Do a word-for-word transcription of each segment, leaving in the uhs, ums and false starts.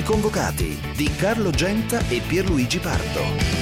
convocati di Carlo Genta e Pierluigi Pardo.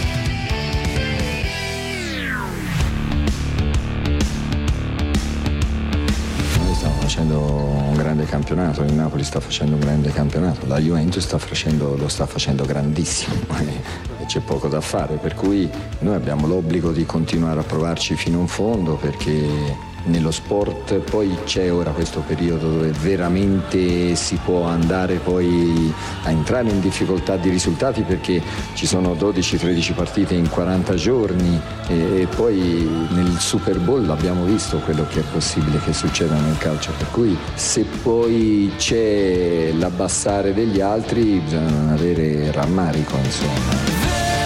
Stiamo facendo un grande campionato, il Napoli sta facendo un grande campionato, la Juventus sta facendo, lo sta facendo grandissimo e c'è poco da fare, per cui noi abbiamo l'obbligo di continuare a provarci fino in fondo, perché nello sport poi c'è ora questo periodo dove veramente si può andare poi a entrare in difficoltà di risultati, perché ci sono dodici tredici partite in quaranta giorni e, e poi nel Super Bowl abbiamo visto quello che è possibile che succeda nel calcio, per cui se poi c'è l'abbassare degli altri bisogna non avere rammarico, insomma.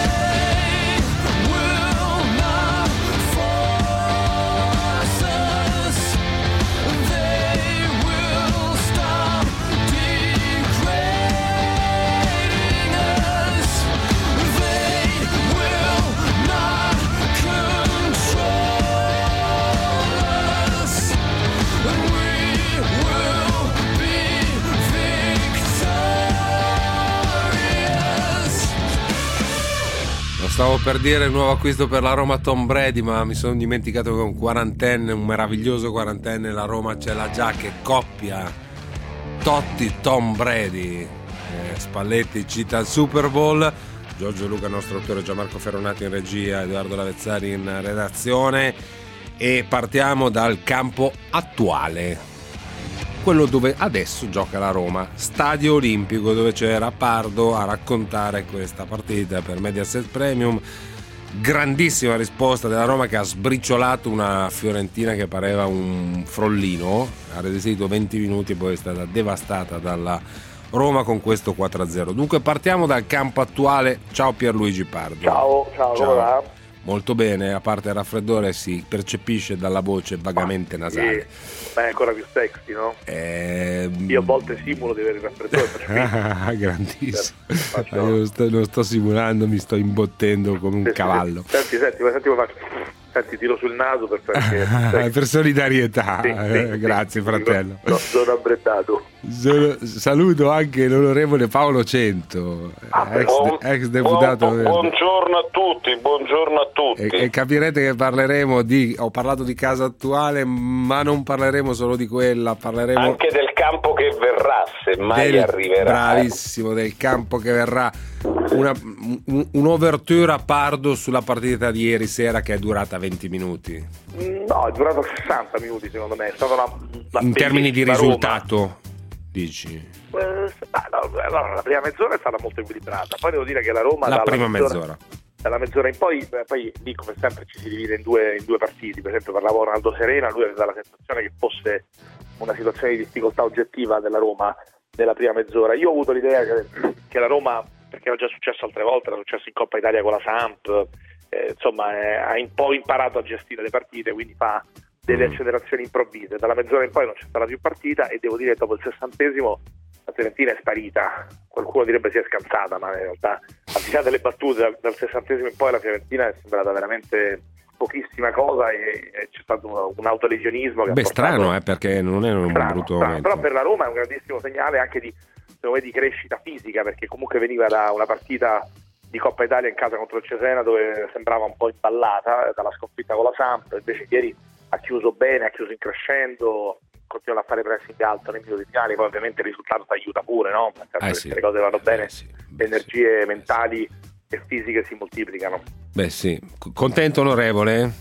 Stavo per dire il nuovo acquisto per la Roma Tom Brady, ma mi sono dimenticato che un quarantenne, un meraviglioso quarantenne, la Roma ce l'ha già, che coppia Totti Tom Brady. eh, Spalletti cita il Super Bowl, Giorgio Luca, nostro autore, Gianmarco Ferronati in regia, Edoardo Lavezzari in redazione, e partiamo dal campo attuale, quello dove adesso gioca la Roma, Stadio Olimpico, dove c'era Pardo a raccontare questa partita per Mediaset Premium. Grandissima risposta della Roma, che ha sbriciolato una Fiorentina che pareva un frollino, ha resistito venti minuti e poi è stata devastata dalla Roma con questo quattro a zero. Dunque partiamo dal campo attuale. Ciao Pierluigi Pardo. Ciao, ciao, ciao. Molto bene, a parte il raffreddore si percepisce dalla voce vagamente nasale. Ma è ancora più sexy, no? Eh... Io a volte simulo di avere il raffreddore. Ah, grandissimo. Faccio... Io non sto, non sto simulando, mi sto imbottendo come un sì, cavallo. Senti, senti, ma senti, ma faccio... Senti, tiro sul naso per perché... Ah, per solidarietà. Sì, sì, eh, grazie sì, fratello. No, sono abbreddato. Sono, saluto anche l'onorevole Paolo Cento, ah, ex, buon, ex deputato. Buon, buongiorno a tutti, buongiorno a tutti. E, e capirete che parleremo di, ho parlato di casa attuale, ma non parleremo solo di quella, parleremo anche del campo che verrà, se mai del, arriverà. Bravissimo, del campo che verrà. Una, un, un'ouverture a Pardo sulla partita di ieri sera, che è durata venti minuti. No, è durato sessanta minuti secondo me, è stata una, una in termini di risultato, Roma. Dici? Eh, no, no, la prima mezz'ora è stata molto equilibrata, poi devo dire che la Roma la prima mezz'ora, mezz'ora. dalla mezz'ora in poi, poi lì come sempre ci si divide in due, in due partiti. Per esempio parlavo con Ronaldo Serena, lui aveva la sensazione che fosse una situazione di difficoltà oggettiva della Roma nella prima mezz'ora. Io ho avuto l'idea che, che la Roma, perché era già successo altre volte, era successo in Coppa Italia con la Samp, eh, insomma eh, ha un po' imparato a gestire le partite, quindi fa delle accelerazioni improvvise. Dalla mezz'ora in poi non c'è stata più partita e devo dire che dopo il sessantesimo la Fiorentina è sparita. Qualcuno direbbe si è scansata, ma in realtà al di là delle battute dal, dal sessantesimo in poi la Fiorentina è sembrata veramente pochissima cosa e, e c'è stato un, un autolesionismo che beh ha portato... strano eh, perché non è un strano, brutto strano. momento. Però per la Roma è un grandissimo segnale anche di, di crescita fisica, perché comunque veniva da una partita di Coppa Italia in casa contro il Cesena dove sembrava un po' imballata dalla sconfitta con la Samp, invece ieri ha chiuso bene, ha chiuso in crescendo, continua a fare pressing alto nei minuti finali, poi ovviamente il risultato ti aiuta pure, no? Perché eh sì. le cose vanno bene, eh sì. le energie mentali e fisiche si moltiplicano. Beh sì, contento onorevole?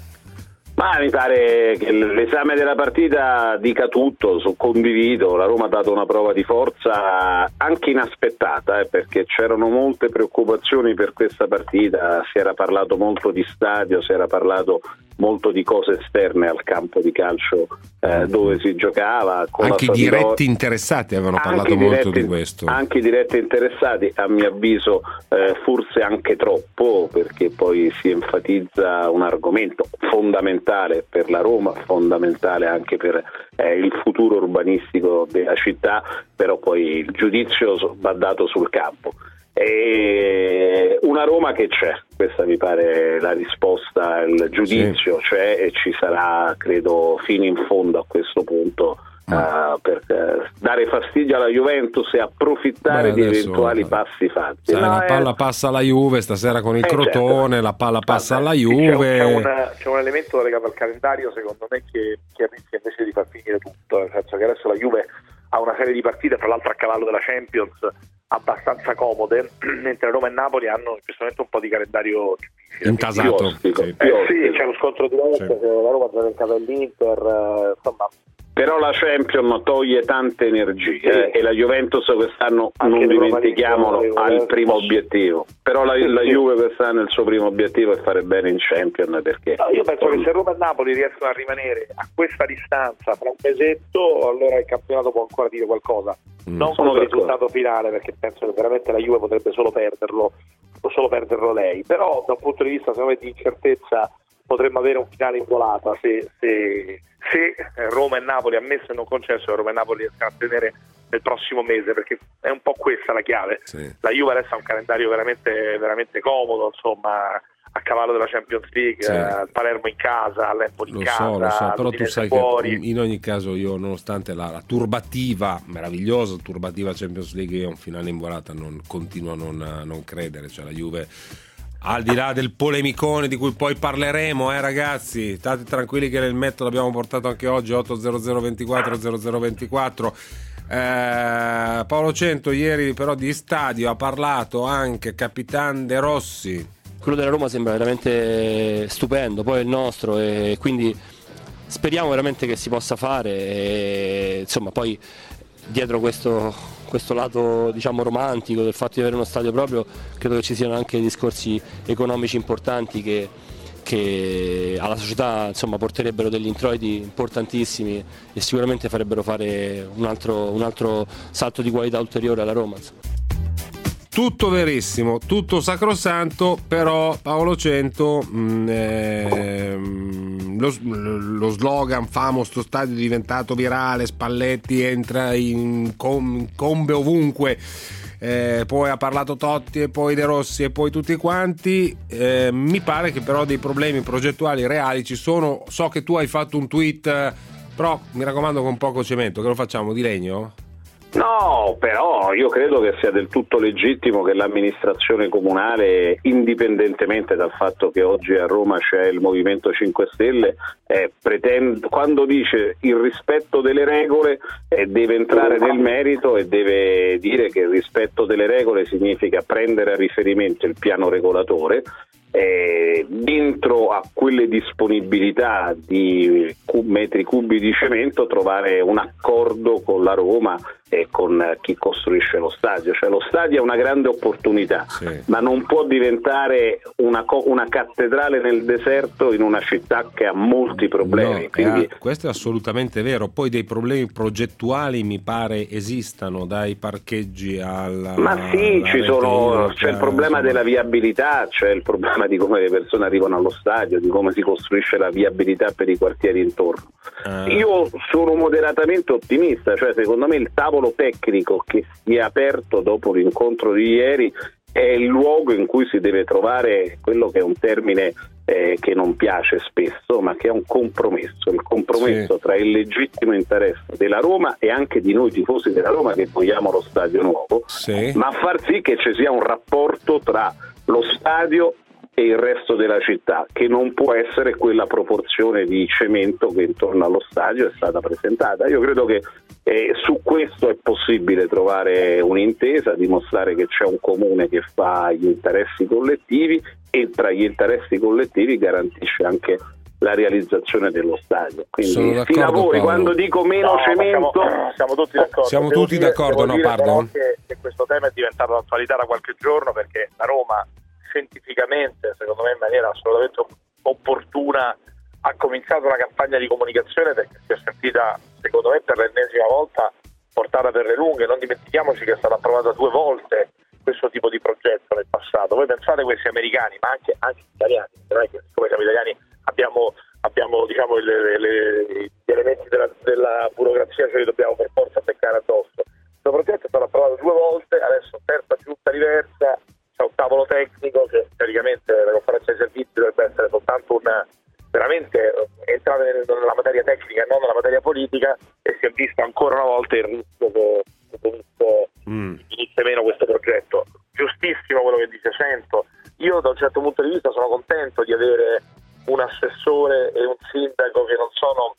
Ma mi pare che l'esame della partita dica tutto, so, condivido, la Roma ha dato una prova di forza anche inaspettata, eh, perché c'erano molte preoccupazioni per questa partita, si era parlato molto di stadio, si era parlato molto di cose esterne al campo di calcio eh, dove si giocava. Con anche i diretti interessati avevano parlato molto di questo. Anche i diretti interessati, a mio avviso eh, forse anche troppo, perché poi si enfatizza un argomento fondamentale per la Roma, fondamentale anche per eh, il futuro urbanistico della città, però poi il giudizio va dato sul campo. E una Roma che c'è, questa mi pare la risposta, il giudizio sì. C'è e ci sarà, credo, fino in fondo a questo punto mm. uh, per uh, dare fastidio alla Juventus e approfittare Beh, di eventuali passi fatti. Sai, la palla è... passa alla Juve stasera con il eh, Crotone, certo. la palla passa Vabbè, alla Juve. C'è un, c'è, un, c'è un elemento legato al calendario secondo me che, che rischia invece di far finire tutto, nel senso che adesso la Juve ha una serie di partite, fra l'altro a cavallo della Champions, abbastanza comode, mentre Roma e Napoli hanno in questo momento un po' di calendario difficile. Intasato. Sì, eh, sì, c'è lo scontro diretto, sì. La Roma gioca in casa dell'Inter, eh, insomma. Però la Champions toglie tante energie, sì. eh, e la Juventus quest'anno, anche non dimentichiamolo, ha il primo obiettivo. Però la, la Juve quest'anno il suo primo obiettivo è fare bene in Champions, perché no, io penso che se Roma e Napoli riescono a rimanere a questa distanza fra un mesetto, allora il campionato può ancora dire qualcosa. Mm. Non con il risultato finale, perché penso che veramente la Juve potrebbe solo perderlo, o solo perderlo lei. Però da un punto di vista secondo me di incertezza potremmo avere un finale in volata se, se, se Roma e Napoli, ammesso e non concesso, Roma e Napoli riescono a tenere nel prossimo mese, perché è un po' questa la chiave. Sì. La Juve adesso ha un calendario veramente, veramente comodo, insomma, a cavallo della Champions League, sì. eh, Palermo in casa, l'Empoli in casa, so, lo so, però tu sai fuori. Che in ogni caso io, nonostante la, la turbativa, meravigliosa turbativa Champions League, io un finale in volata non continuo a non, a non credere, cioè la Juve, al di là del polemicone di cui poi parleremo, eh ragazzi, state tranquilli che nel metto l'abbiamo portato anche oggi, otto zero zero ventiquattro zero zero ventiquattro. eh, Paolo Cento ieri però di stadio ha parlato anche Capitan De Rossi. Quello della Roma sembra veramente stupendo, poi è il nostro, e quindi speriamo veramente che si possa fare, e, insomma, poi dietro questo, questo lato, diciamo, romantico del fatto di avere uno stadio proprio, credo che ci siano anche discorsi economici importanti che, che alla società, insomma, porterebbero degli introiti importantissimi e sicuramente farebbero fare un altro, un altro salto di qualità ulteriore alla Roma, insomma. Tutto verissimo, tutto sacrosanto, però Paolo Cento, mh, eh, lo, lo slogan famo sto stadio è diventato virale, Spalletti entra in com, combe ovunque, eh, poi ha parlato Totti e poi De Rossi e poi tutti quanti, eh, mi pare che però dei problemi progettuali reali ci sono. So che tu hai fatto un tweet, però mi raccomando con poco cemento, che lo facciamo di legno? No, però io credo che sia del tutto legittimo che l'amministrazione comunale, indipendentemente dal fatto che oggi a Roma c'è il Movimento cinque Stelle, eh, pretende, quando dice il rispetto delle regole, eh, deve entrare nel merito e deve dire che il rispetto delle regole significa prendere a riferimento il piano regolatore, eh, dentro a quelle disponibilità di metri cubi di cemento trovare un accordo con la Roma e con chi costruisce lo stadio. Cioè lo stadio è una grande opportunità, sì, ma non può diventare una, una cattedrale nel deserto in una città che ha molti problemi. No, Quindi... eh, questo è assolutamente vero. Poi dei problemi progettuali mi pare esistano, dai parcheggi alla... Ma sì, ci sono, c'è il problema insomma... della viabilità, c'è il problema di come le persone arrivano allo stadio, di come si costruisce la viabilità per i quartieri intorno. Eh. Io sono moderatamente ottimista, cioè secondo me il tavolo tecnico che si è aperto dopo l'incontro di ieri è il luogo in cui si deve trovare quello che è un termine eh, che non piace spesso, ma che è un compromesso, il compromesso sì. tra il legittimo interesse della Roma e anche di noi tifosi della Roma che vogliamo lo stadio nuovo, sì. ma far sì che ci sia un rapporto tra lo stadio e il resto della città, che non può essere quella proporzione di cemento che intorno allo stadio è stata presentata. Io credo che eh, su questo è possibile trovare un'intesa, dimostrare che c'è un comune che fa gli interessi collettivi e tra gli interessi collettivi garantisce anche la realizzazione dello stadio. Quindi si lavori, quando dico meno no, cemento siamo, siamo tutti d'accordo. Siamo tutti dire, d'accordo, no, pardon. Che, che questo tema è diventato attualità da qualche giorno, perché la Roma scientificamente, secondo me in maniera assolutamente opportuna, ha cominciato una campagna di comunicazione perché si è sentita, secondo me, per l'ennesima volta portata per le lunghe. Non dimentichiamoci che è stata approvata due volte questo tipo di progetto nel passato. Voi pensate questi americani, ma anche, anche gli italiani, non è che come siamo italiani abbiamo, abbiamo diciamo le, le, gli elementi della, della burocrazia, ce li dobbiamo per forza beccare addosso. Questo progetto è stato approvato due volte, adesso terza giunta diversa, c'è un tavolo tecnico che teoricamente la conferenza dei servizi dovrebbe essere soltanto un veramente entrare nella materia tecnica e non nella materia politica, e si è visto ancora una volta il rischio che, che venisse, mm. venisse meno questo progetto. Giustissimo quello che dice Cento. Io da un certo punto di vista sono contento di avere un assessore e un sindaco che non sono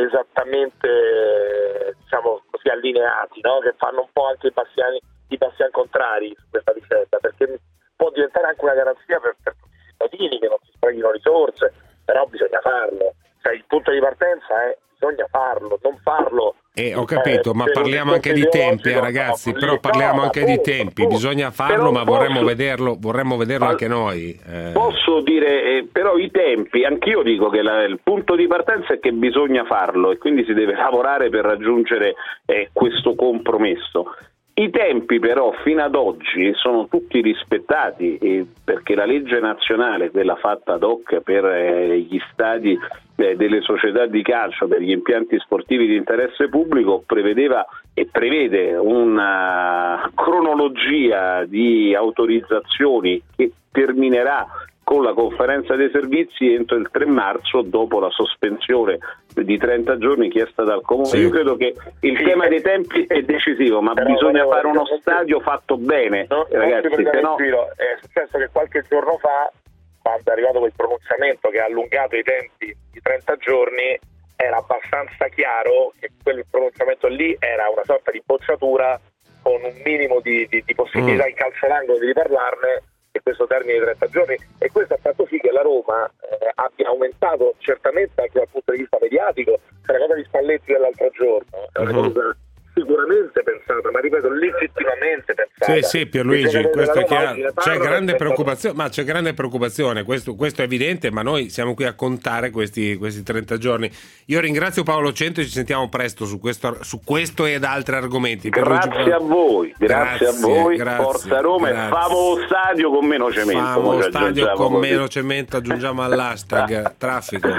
esattamente, diciamo così, allineati, no? Che fanno un po' anche i passiani, i passiani contrari su questa vicenda, perché può diventare anche una garanzia per, per tutti i cittadini che non si spreghino risorse, però bisogna farlo. Cioè, il punto di partenza è bisogna farlo, non farlo. Eh, ho capito, eh, ma parliamo anche di tempi, eh, ragazzi, no, però parliamo no, anche appunto, di tempi, appunto. Bisogna farlo, ma vorremmo posso, vederlo, vorremmo vederlo al, anche noi. Eh. Posso dire, eh, però i tempi, anch'io dico che la, il punto di partenza è che bisogna farlo e quindi si deve lavorare per raggiungere eh, questo compromesso. I tempi però fino ad oggi sono tutti rispettati, eh, perché la legge nazionale, quella fatta ad hoc per eh, gli stadi eh, delle società di calcio, per gli impianti sportivi di interesse pubblico, prevedeva e prevede una cronologia di autorizzazioni che terminerà con la conferenza dei servizi entro il tre marzo, dopo la sospensione di trenta giorni chiesta dal Comune. Sì. Io credo che il sì, tema dei tempi è decisivo, ma bisogna volevo, fare uno stadio fatto bene, no, ragazzi, se no... È successo che qualche giorno fa, quando è arrivato quel pronunciamento che ha allungato i tempi di trenta giorni, era abbastanza chiaro che quel pronunciamento lì era una sorta di bocciatura con un minimo di, di, di possibilità mm. in calcio d'angolo di riparlarne, e questo termine di trenta giorni, e questo ha fatto sì che la Roma eh, abbia aumentato certamente anche dal punto di vista mediatico. C'è la cosa di Spalletti dell'altro giorno, è una uh-huh. cosa sicuramente pensata, ma ripeto, legittimamente pensata. Sì, sì, Pierluigi, questo è chiaro. C'è grande preoccupazione, ma c'è grande preoccupazione, questo, questo è evidente, ma noi siamo qui a contare questi, questi trenta giorni. Io ringrazio Paolo Cento e ci sentiamo presto su questo, su questo ed altri argomenti. Grazie Pierluigi, a voi, grazie, grazie a voi, grazie, Forza Roma, grazie. E famo stadio con meno cemento. Famo stadio con così. meno cemento, aggiungiamo all'hashtag traffico.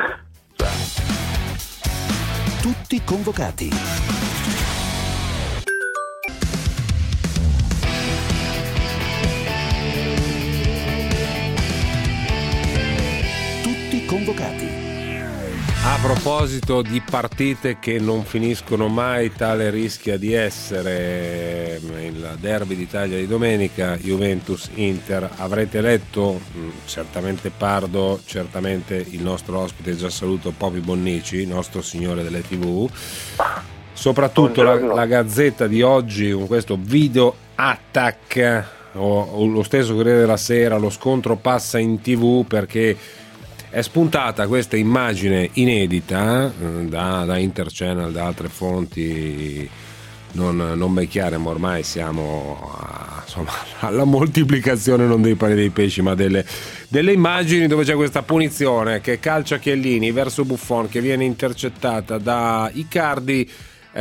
Tutti convocati. Convocati. A proposito di partite che non finiscono mai, tale rischia di essere il derby d'Italia di domenica, Juventus-Inter. Avrete letto, certamente Pardo, certamente il nostro ospite, già saluto, Popi Bonnici, nostro signore delle tivù, soprattutto la, la Gazzetta di oggi con questo video attack, o, o lo stesso Corriere della Sera, lo scontro passa in tivù perché è spuntata questa immagine inedita da, da Interchannel, da altre fonti non, non ben chiare, ma ormai siamo a, insomma, alla moltiplicazione non dei pani dei pesci, ma delle, delle immagini dove c'è questa punizione che calcia Chiellini verso Buffon, che viene intercettata da Icardi.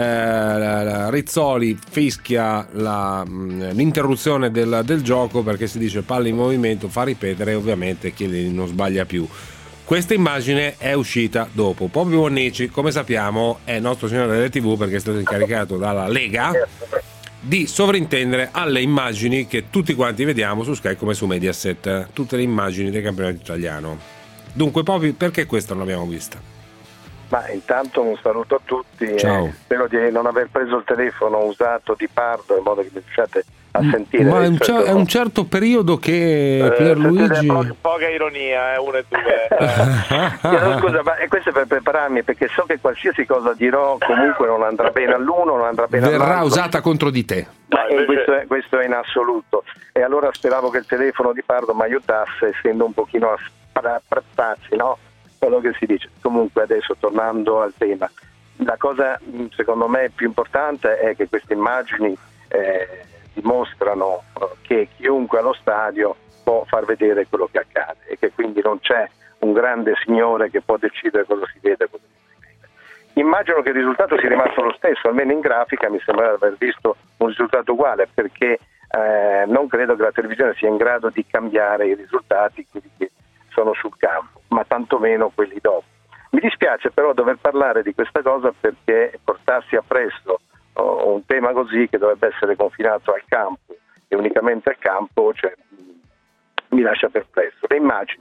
Eh, Rizzoli fischia la, l'interruzione del, del gioco perché si dice palla in movimento, fa ripetere, e ovviamente Chiellini non sbaglia più. Questa immagine è uscita dopo. Popi Bonnici, come sappiamo, è nostro signore delle tivù perché è stato incaricato dalla Lega di sovrintendere alle immagini che tutti quanti vediamo su Sky come su Mediaset, tutte le immagini del campionato italiano. Dunque, Popi, perché questa non l'abbiamo vista? Ma intanto un saluto a tutti. Ciao. E spero di non aver preso il telefono usato di Pardo in modo che mi riusciate a sentire. Ma è un, cer- è un certo periodo che eh, Pierluigi po- poca ironia, eh, uno e due. Chiedo scusa, ma e questo è per prepararmi, perché so che qualsiasi cosa dirò comunque non andrà bene all'uno, non andrà bene all'altro. Verrà usata contro di te. Ma invece... questo, è, questo è in assoluto. E allora speravo che il telefono di Pardo mi aiutasse, essendo un pochino a sprazzi, no? Quello che si dice. Comunque, adesso tornando al tema, la cosa secondo me più importante è che queste immagini eh, dimostrano che chiunque allo stadio può far vedere quello che accade e che quindi non c'è un grande signore che può decidere cosa si vede e cosa si vede. Immagino che il risultato sia rimasto lo stesso, almeno in grafica mi sembra di aver visto un risultato uguale, perché eh, non credo che la televisione sia in grado di cambiare i risultati, quelli che sono sul campo, ma tantomeno quelli dopo. Mi dispiace però dover parlare di questa cosa, perché portarsi appresso oh, un tema così che dovrebbe essere confinato al campo e unicamente al campo, cioè, mi lascia perplesso. Le immagini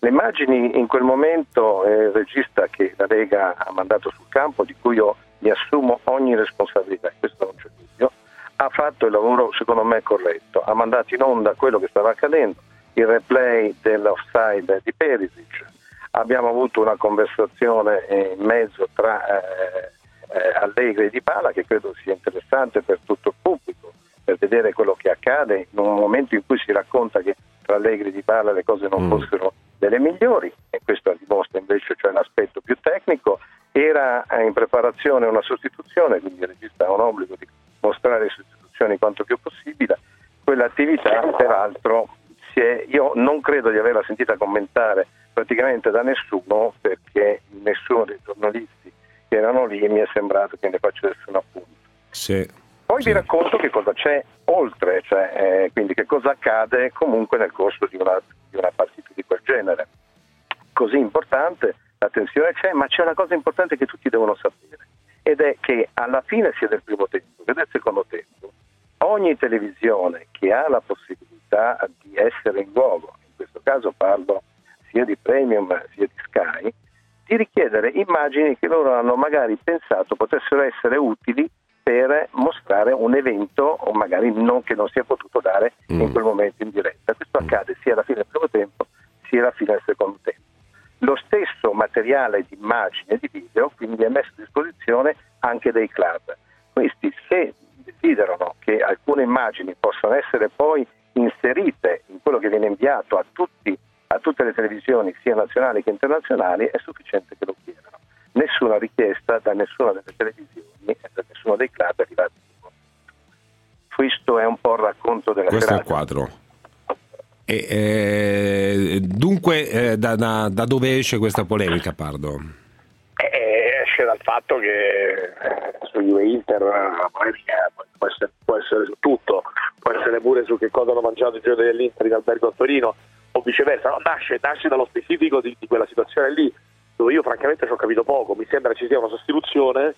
Le immagini in quel momento, eh, il regista che la Lega ha mandato sul campo, di cui io mi assumo ogni responsabilità, questo non c'è dubbio, ha fatto il lavoro secondo me corretto, ha mandato in onda quello che stava accadendo, il replay dell'offside di Perisic, abbiamo avuto una conversazione in mezzo tra eh, eh, Allegri e Dybala che credo sia interessante per tutto il pubblico, per vedere quello che accade in un momento in cui si racconta che tra Allegri e Dybala le cose non mm. fossero delle migliori, e questo dimostra invece cioè l'aspetto più tecnico. Era in preparazione una sostituzione, quindi il regista ha un obbligo di mostrare sostituzioni quanto più possibile. Quell'attività peraltro si è, io non credo di averla sentita commentare praticamente da nessuno, perché nessuno dei giornalisti che erano lì mi è sembrato che ne facesse un appunto. Sì. Poi sì. vi racconto che cosa c'è oltre, cioè, eh, quindi che cosa accade comunque nel corso di una, di una partita di quel genere. Così importante, la tensione c'è, ma c'è una cosa importante che tutti devono sapere, ed è che alla fine sia del primo tempo che del secondo tempo, ogni televisione che ha la possibilità di essere in luogo, in questo caso parlo sia di Premium sia di Sky, di richiedere immagini che loro hanno magari pensato potessero essere utili per mostrare un evento o magari non, che non si è potuto dare mm. in quel momento in diretta. Questo accade sia alla fine del primo tempo sia alla fine del secondo tempo. Lo stesso materiale di immagini e di video quindi è messo a disposizione anche dei club. Questi, se desiderano che alcune immagini possano essere poi inserite in quello che viene inviato a tutti, a tutte le televisioni sia nazionali che internazionali, è sufficiente che lo chiedano. Nessuna richiesta da nessuna delle televisioni e da nessuno dei club è arrivata. Questo è un po' il racconto della Questo serata. È il quadro. E, eh, dunque eh, da, da, da dove esce questa polemica, Pardo? Eh, esce dal fatto che eh, su Juve Inter la polemica può essere, può essere su tutto, può essere pure su che cosa hanno mangiato i giocatori dell'Inter in albergo a Torino o viceversa, no? nasce, nasce dallo specifico di, di quella situazione lì, dove io francamente ci ho capito poco. Mi sembra ci sia una sostituzione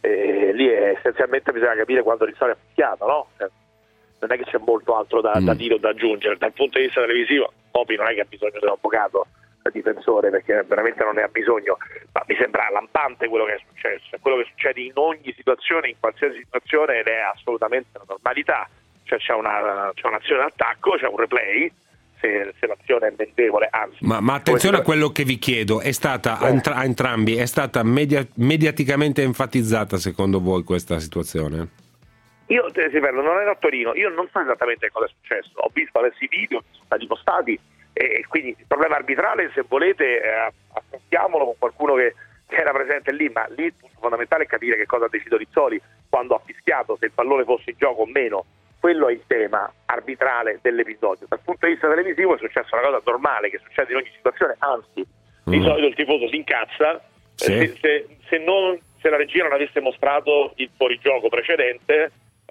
e lì è, essenzialmente bisogna capire quando Rizzoli ha fischiato, no? Non è che c'è molto altro da, mm. da dire o da aggiungere. Dal punto di vista televisivo, Popi non è che ha bisogno di un avvocato da difensore, perché veramente non ne ha bisogno, ma mi sembra lampante quello che è successo, è quello che succede in ogni situazione, in qualsiasi situazione, ed è assolutamente una normalità. Cioè c'è, una, c'è un'azione d'attacco, c'è un replay, se, se l'azione è meritevole, anzi. Ma, ma attenzione a quello che vi chiedo, è stata eh. a, entra- a entrambi, è stata media- mediaticamente enfatizzata secondo voi questa situazione? Io ti ripeto, non ero a Torino, io non so esattamente cosa è successo, ho visto adesso i video che sono stati postati e quindi il problema arbitrale, se volete, eh, affrontiamolo con qualcuno che, che era presente lì, ma lì il punto fondamentale è capire che cosa ha deciso Rizzoli quando ha fischiato, se il pallone fosse in gioco o meno. Quello è il tema arbitrale dell'episodio. Dal punto di vista televisivo è successa una cosa normale che succede in ogni situazione, anzi mm. di solito il tifoso si incazza, sì. se, se, se, non, se la regia non avesse mostrato il fuorigioco precedente,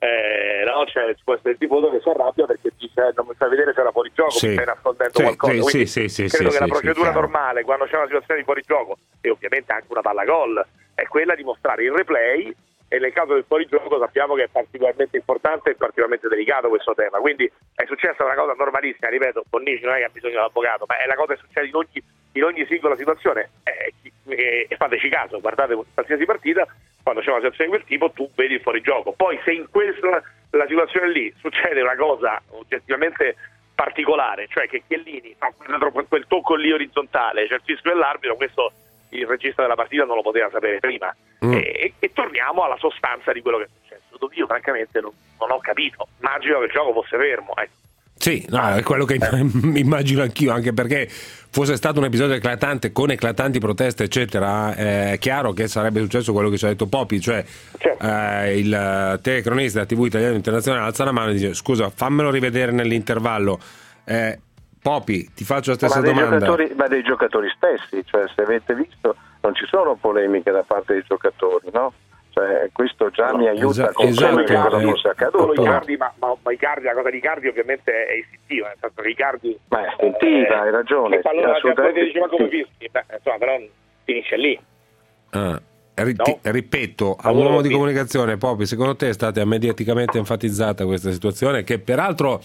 Eh, no, cioè, ci può essere il tifoso che si arrabbia perché dice non mi fai vedere se era fuorigioco, sì. mi stai nascondendo sì, qualcosa. Sì, Quindi sì, sì, credo sì, che sì, la procedura sì, normale quando c'è una situazione di fuorigioco, e ovviamente anche una palla gol, è quella di mostrare il replay, e nel caso del fuorigioco sappiamo che è particolarmente importante e particolarmente delicato questo tema. Quindi è successa una cosa normalissima, ripeto, Bonnici non è che ha bisogno di un avvocato, ma è la cosa che succede in ogni, in ogni singola situazione, e, e, e fateci caso, guardate qualsiasi partita, quando c'è una situazione di quel tipo tu vedi il fuorigioco. Poi se in questa la situazione lì succede una cosa oggettivamente particolare, cioè che Chiellini fa quel, quel tocco lì orizzontale, c'è il fischio dell'arbitro, questo il regista della partita non lo poteva sapere prima. Mm. E, e torniamo alla sostanza di quello che è successo, dove io francamente non, non ho capito, immagino che il gioco fosse fermo, ecco. Sì, no, è quello che immagino anch'io, anche perché fosse stato un episodio eclatante con eclatanti proteste eccetera, è chiaro che sarebbe successo quello che ci ha detto Popi, cioè certo. eh, il telecronista della tivù italiana internazionale alza la mano e dice scusa fammelo rivedere nell'intervallo. eh, Popi, ti faccio la stessa ma dei domanda. Giocatori, ma dei giocatori stessi, cioè se avete visto non ci sono polemiche da parte dei giocatori, no? Cioè, questo già no, mi aiuta a comprendere che cosa fosse accaduto. Icardi, ma, ma, ma Icardi, la cosa di Icardi ovviamente è istintiva, nel senso che Icardi ma è istintiva, eh, hai ragione. Allora diceva come fischi, insomma, però finisce lì. Ah, ri- no? ti, ripeto, a un uomo di comunicazione, Popi, secondo te è stata mediaticamente enfatizzata questa situazione, che peraltro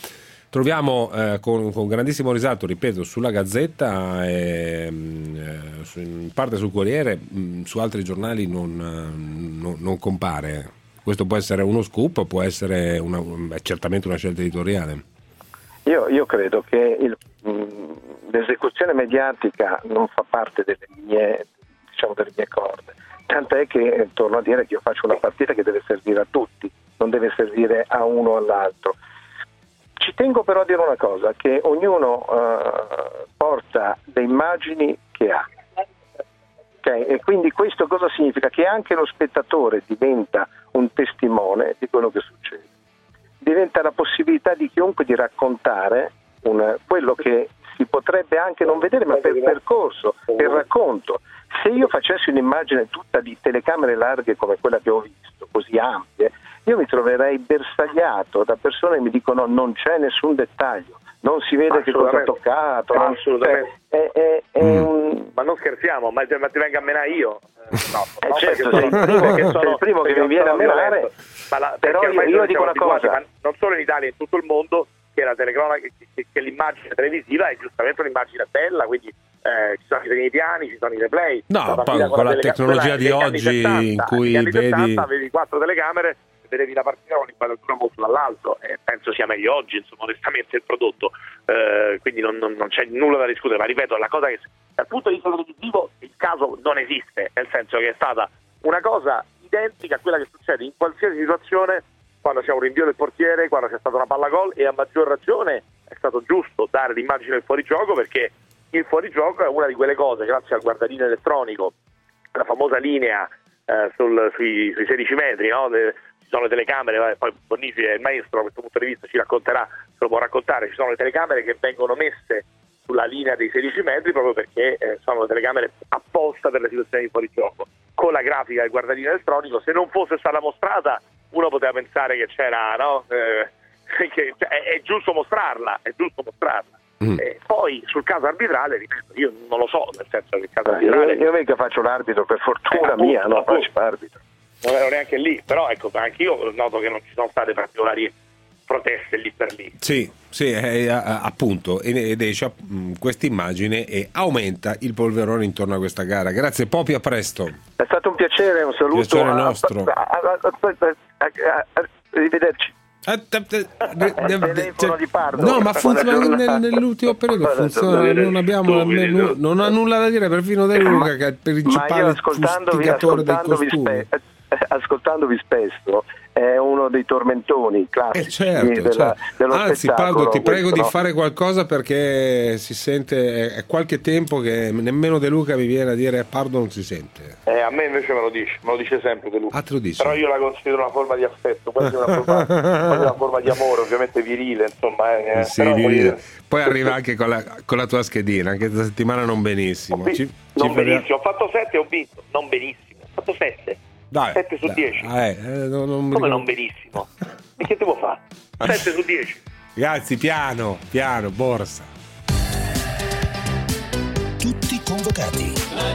troviamo eh, con, con grandissimo risalto, ripeto, sulla Gazzetta, e, eh, su, in parte sul Corriere, mh, su altri giornali non, non, non compare. Questo può essere uno scoop, può essere una, è certamente una scelta editoriale. Io, io credo che il, mh, l'esecuzione mediatica non fa parte delle mie, diciamo, delle mie corde, tant'è che torno a dire che io faccio una partita che deve servire a tutti, non deve servire a uno o all'altro. Ci tengo però a dire una cosa, che ognuno uh, porta le immagini che ha, okay? E quindi questo cosa significa? Che anche lo spettatore diventa un testimone di quello che succede, diventa la possibilità di chiunque di raccontare un, quello che si potrebbe anche non vedere, ma per percorso, per racconto. Se io facessi un'immagine tutta di telecamere larghe come quella che ho visto, così ampie, io mi troverei bersagliato da persone che mi dicono non c'è nessun dettaglio, non si vede che cosa ha toccato, non, assolutamente. È, è, è mm. un... Ma non scherziamo, ma, ma ti venga a menare io? No, eh no, certo, sei il primo che, sono, il primo che mi viene a menare, ma la, però io, io dico una cosa, ma non solo in Italia, in tutto il mondo, che la telecronaca, che, che, che l'immagine televisiva è giustamente un'immagine bella, quindi eh, ci sono i primi piani, ci sono i replay. No, poi con la tele- tecnologia di oggi settanta, in cui negli anni vedi settanta avevi quattro telecamere, vedevi la partita con l'inquadratura molto dall'alto, e penso sia meglio oggi, insomma, onestamente, il prodotto, eh, quindi non, non, non c'è nulla da discutere, ma ripeto, la cosa che dal punto di vista televisivo il caso non esiste, nel senso che è stata una cosa identica a quella che succede in qualsiasi situazione quando c'è un rinvio del portiere, quando c'è stata una palla gol, e a maggior ragione è stato giusto dare l'immagine del fuorigioco, perché il fuorigioco è una di quelle cose, grazie al guardadino elettronico, la famosa linea eh, sul, sui, sui sedici metri, no? Le, ci sono le telecamere, poi Bonifi è il maestro da questo punto di vista, ci racconterà, se lo può raccontare, ci sono le telecamere che vengono messe sulla linea dei sedici metri proprio perché eh, sono le telecamere apposta per le situazioni di fuorigioco. Con la grafica del guardadino elettronico, se non fosse stata mostrata, uno poteva pensare che c'era, no? Eh, che, cioè, è, è giusto mostrarla, è giusto mostrarla. Mm. Eh, poi sul caso arbitrale, ripeto, io non lo so, nel senso che il caso arbitrale... Io, io mica faccio l'arbitro, per fortuna eh, mia, no, faccio l'arbitro. Non ero neanche lì, però ecco, anche io noto che non ci sono state particolari proteste lì per lì. Sì, sì, eh, appunto, ed esce questa immagine e aumenta il polverone intorno a questa gara. Grazie Popi, a presto. È stato un piacere, un saluto. Piacere nostro. Arrivederci. Telefono di Pardo. No, ma funziona nel, nell'ultimo periodo funziona, non abbiamo non, non ha nulla da dire perfino De Luca, che è il principale fustigatore del costume. Spe- ascoltandovi spesso è uno dei tormentoni classici, eh certo, della, certo. Anzi Pardo, ti prego questo, di fare qualcosa, perché si sente, è qualche tempo che nemmeno De Luca mi viene a dire Pardo non si sente. Eh, a me invece me lo dice, me lo dice sempre De Luca. Ah, te lo dice. Però io la considero una forma di affetto, quasi una forma, quasi una forma di amore, ovviamente virile, insomma. Eh, sì, però virile. Poi, poi arriva anche con la, con la tua schedina, anche questa settimana non benissimo. Bi- ci, non ci benissimo, ho fatto sette e ho vinto, non benissimo, ho fatto sette. Dai, sette su dieci. Eh, eh, non, non come non benissimo? E che devo fare? sette su dieci. Ragazzi, piano, piano, borsa. Tutti convocati.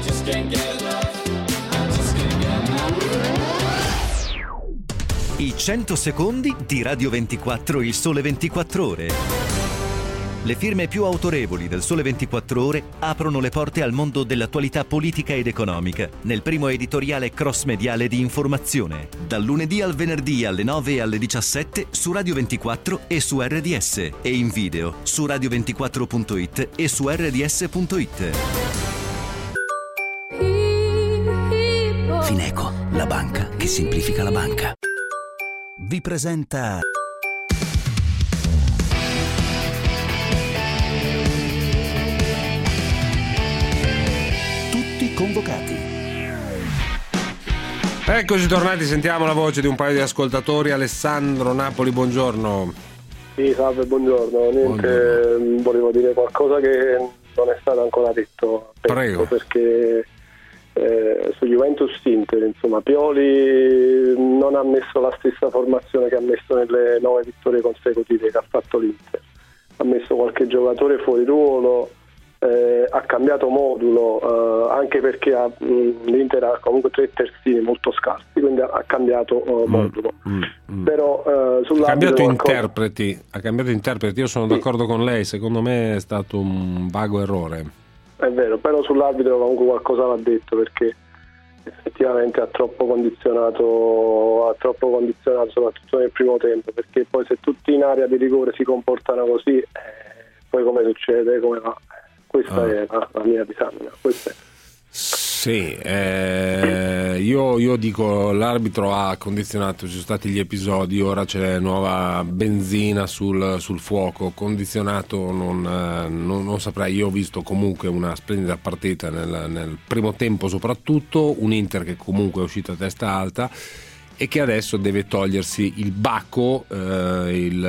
I cento secondi di Radio ventiquattro, il Sole ventiquattro Ore. Le firme più autorevoli del Sole ventiquattro Ore aprono le porte al mondo dell'attualità politica ed economica nel primo editoriale cross-mediale di informazione, dal lunedì al venerdì alle nove e alle diciassette su Radio ventiquattro e su R D S, e in video su radio ventiquattro punto it e su R D S punto it. Fineco, la banca che semplifica la banca, vi presenta Convocati. Eccoci tornati, sentiamo la voce di un paio di ascoltatori. Alessandro Napoli, buongiorno. Sì, salve, buongiorno. Niente, buongiorno. Volevo dire qualcosa che non è stato ancora detto. Prego. Perché eh, su Juventus Inter, insomma, Pioli non ha messo la stessa formazione che ha messo nelle nove vittorie consecutive che ha fatto l'Inter. Ha messo qualche giocatore fuori ruolo. eh, ha cambiato modulo, eh, anche perché ha, mh, l'Inter ha comunque tre terzini molto scarsi, quindi ha, ha cambiato eh, modulo. Mm, mm, mm. Però eh, ha cambiato interpreti, ha cambiato interpreti. Io sono sì. d'accordo con lei, secondo me è stato un vago errore. È vero, però sull'arbitro comunque qualcosa va detto, perché effettivamente ha troppo condizionato ha troppo condizionato soprattutto nel primo tempo, perché poi se tutti in area di rigore si comportano così, eh, poi come succede, come va, questa ah. è la, la mia disamina. Questa è. Sì, eh, io, io dico l'arbitro ha condizionato, ci sono stati gli episodi, ora c'è nuova benzina sul, sul fuoco, condizionato non, eh, non, non saprei. Io ho visto comunque una splendida partita nel, nel primo tempo, soprattutto un Inter che comunque è uscito a testa alta e che adesso deve togliersi il bacco, eh, il,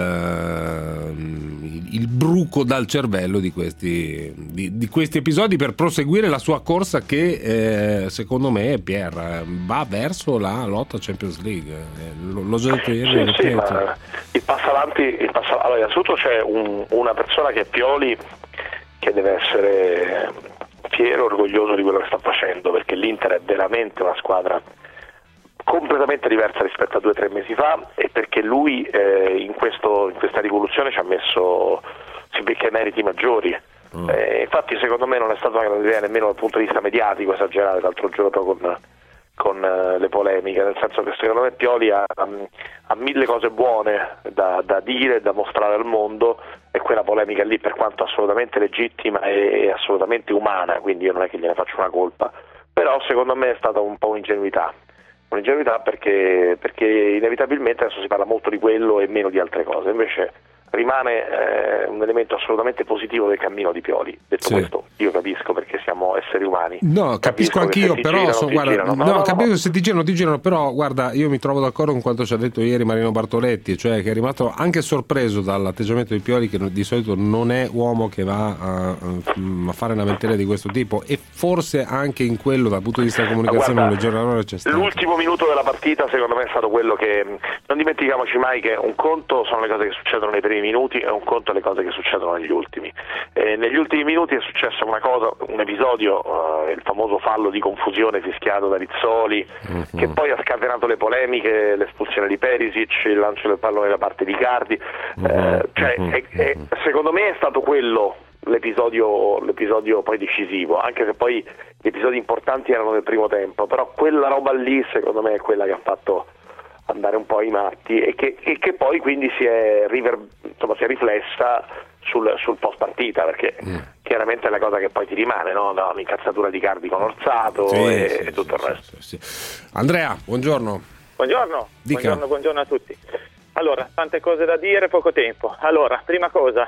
eh, il bruco dal cervello di questi, di, di questi episodi per proseguire la sua corsa che eh, secondo me, Pier, va verso la lotta Champions League. Eh, l'ho già detto ieri. Sì, sì, ma il passo avanti, il passo, allora innanzitutto c'è un, una persona che è Pioli, che deve essere fiero, orgoglioso di quello che sta facendo, perché l'Inter è veramente una squadra completamente diversa rispetto a due o tre mesi fa, e perché lui eh, in, questo, in questa rivoluzione ci ha messo, si becca i meriti maggiori. Mm. Eh, infatti secondo me non è stata una grande idea nemmeno dal punto di vista mediatico esagerare l'altro giorno con, con uh, le polemiche, nel senso che secondo me Pioli ha, ha mille cose buone da, da dire e da mostrare al mondo, e quella polemica lì, per quanto assolutamente legittima e assolutamente umana, quindi io non è che gliene faccio una colpa, però secondo me è stata un po' un'ingenuità. Un'ingenuità perché, perché inevitabilmente adesso si parla molto di quello e meno di altre cose, invece rimane eh, un elemento assolutamente positivo del cammino di Pioli. Detto sì. questo, io capisco, perché siamo esseri umani. No, capisco anch'io, però girano, so, guarda, girano, no, no, capisco no. se ti girano, ti girano, però guarda, io mi trovo d'accordo con quanto ci ha detto ieri Marino Bartoletti, cioè che è rimasto anche sorpreso dall'atteggiamento di Pioli, che di solito non è uomo che va a, a fare lamentele di questo tipo, e forse anche in quello dal punto di vista della comunicazione guarda, un leggero errore c'è stato. L'ultimo minuto della partita secondo me è stato quello che, non dimentichiamoci mai che un conto sono le cose che succedono nei primi minuti e un conto le cose che succedono negli ultimi. Eh, negli ultimi minuti è successa una cosa, un episodio, uh, il famoso fallo di confusione fischiato da Rizzoli, mm-hmm. che poi ha scatenato le polemiche, l'espulsione di Perisic, il lancio del pallone da parte di Icardi. Mm-hmm. Eh, cioè, mm-hmm. è, è, secondo me è stato quello l'episodio, l'episodio poi decisivo, anche se poi gli episodi importanti erano nel primo tempo, però quella roba lì secondo me è quella che ha fatto andare un po' i matti, e che, e che poi quindi si è, river, insomma, si è riflessa sul, sul post partita, perché mm. chiaramente è la cosa che poi ti rimane, no? No, l'incazzatura di Cardi con Orsato sì, e, sì, e tutto sì, il resto. Sì, sì. Andrea, buongiorno. Buongiorno, buongiorno, buongiorno a tutti. Allora, tante cose da dire, poco tempo. Allora, prima cosa,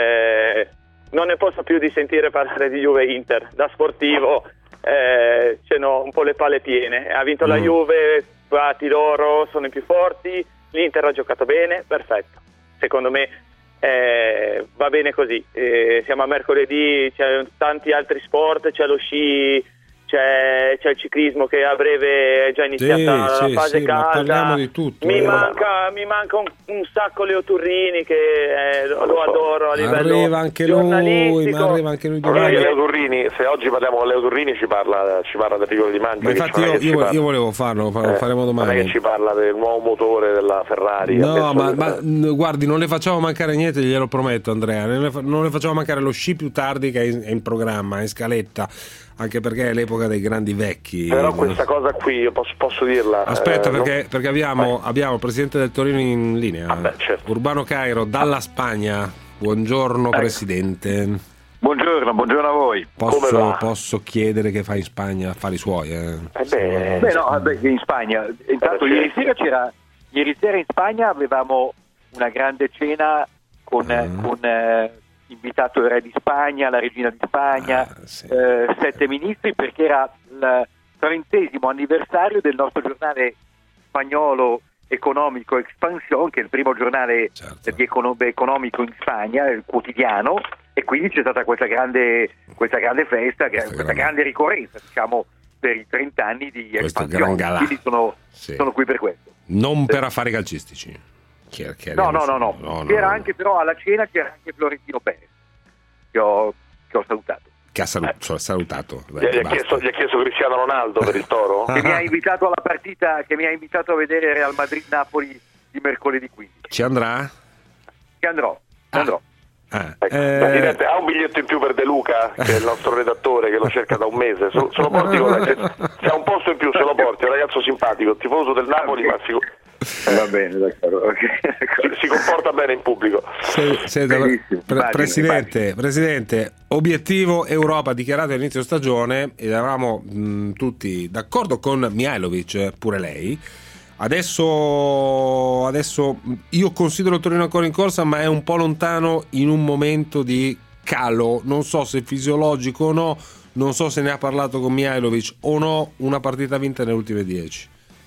eh, non ne posso più di sentire parlare di Juve Inter. Da sportivo eh, ce n'ho un po' le palle piene. Ha vinto mm. la Juve, fatti loro, sono i più forti, l'Inter ha giocato bene, perfetto. Secondo me eh, va bene così. Eh, siamo a mercoledì, c'è tanti altri sport, c'è lo sci, c'è, c'è il ciclismo che a breve è già iniziata sì, la sì, fase sì, calda. Parliamo di tutto. Mi eh. manca, mi manca un, un sacco Leo Turrini, che eh, lo, lo adoro a livello arriva anche lui, ma arriva anche lui domani. Leo Turrini, se oggi parliamo con Leo Turrini ci parla, ci parla del rigore di Mangia. Ma infatti io, io, io volevo farlo, eh, faremo domani. Non è che ci parla del nuovo motore della Ferrari. No, ma, ma guardi, non le facciamo mancare niente, glielo prometto Andrea, non le, non le facciamo mancare lo sci più tardi, che è in, è in programma, è in scaletta, anche perché è l'epoca dei grandi vecchi. Però questa cosa qui io posso, posso dirla. Aspetta, eh, perché, no? perché abbiamo, abbiamo il presidente del Torino in linea. Ah beh, certo. Urbano Cairo dalla Spagna. Buongiorno ecco. Presidente. Buongiorno, buongiorno a voi. Posso, posso chiedere che fa in Spagna? Affari suoi, eh? Eh beh, beh no, beh, in Spagna. Intanto eh, ieri sera c'era ieri sera in Spagna avevamo una grande cena con, uh-huh. con eh, invitato il re di Spagna, la regina di Spagna, ah, sì. eh, sette ministri, perché era il trentesimo anniversario del nostro giornale spagnolo economico Expansión, che è il primo giornale certo. di econo- economico in Spagna, il quotidiano, e quindi c'è stata questa grande, questa grande festa, questa, questa grande, grande ricorrenza, diciamo, per i trenta anni di Expansión. Quindi sono, sì. sono qui per questo. Non per affari calcistici. Che, che no, no, no, no, no. C'era no, anche, però alla cena c'era anche Florentino Perez, che ho, che ho salutato. che ha salut- salutato. Beh, gli, ha chiesto, gli ha chiesto Cristiano Ronaldo per il Toro? Che mi ha invitato alla partita, che mi ha invitato a vedere Real Madrid-Napoli di mercoledì quindici. Ci andrà? Ci andrò, ci ah. andrò. Ah, ecco, eh... Presidente, ha un biglietto in più per De Luca, che è il nostro redattore che lo cerca da un mese. Se, se lo porti con la, se, se ha un posto in più, se lo porti, è un ragazzo simpatico, tifoso del Napoli, ma sicur- eh, va bene, d'accordo. Okay. Si, si comporta bene in pubblico. Se, se da, pre- immagino, presidente, immagino. Presidente, obiettivo Europa dichiarato all'inizio stagione ed eravamo mh, tutti d'accordo con Mihajlovic, pure lei. Adesso, adesso io considero il Torino ancora in corsa, ma è un po' lontano in un momento di calo. Non so se fisiologico o no, non so se ne ha parlato con Mihajlovic o no. Una partita vinta nelle ultime dieci.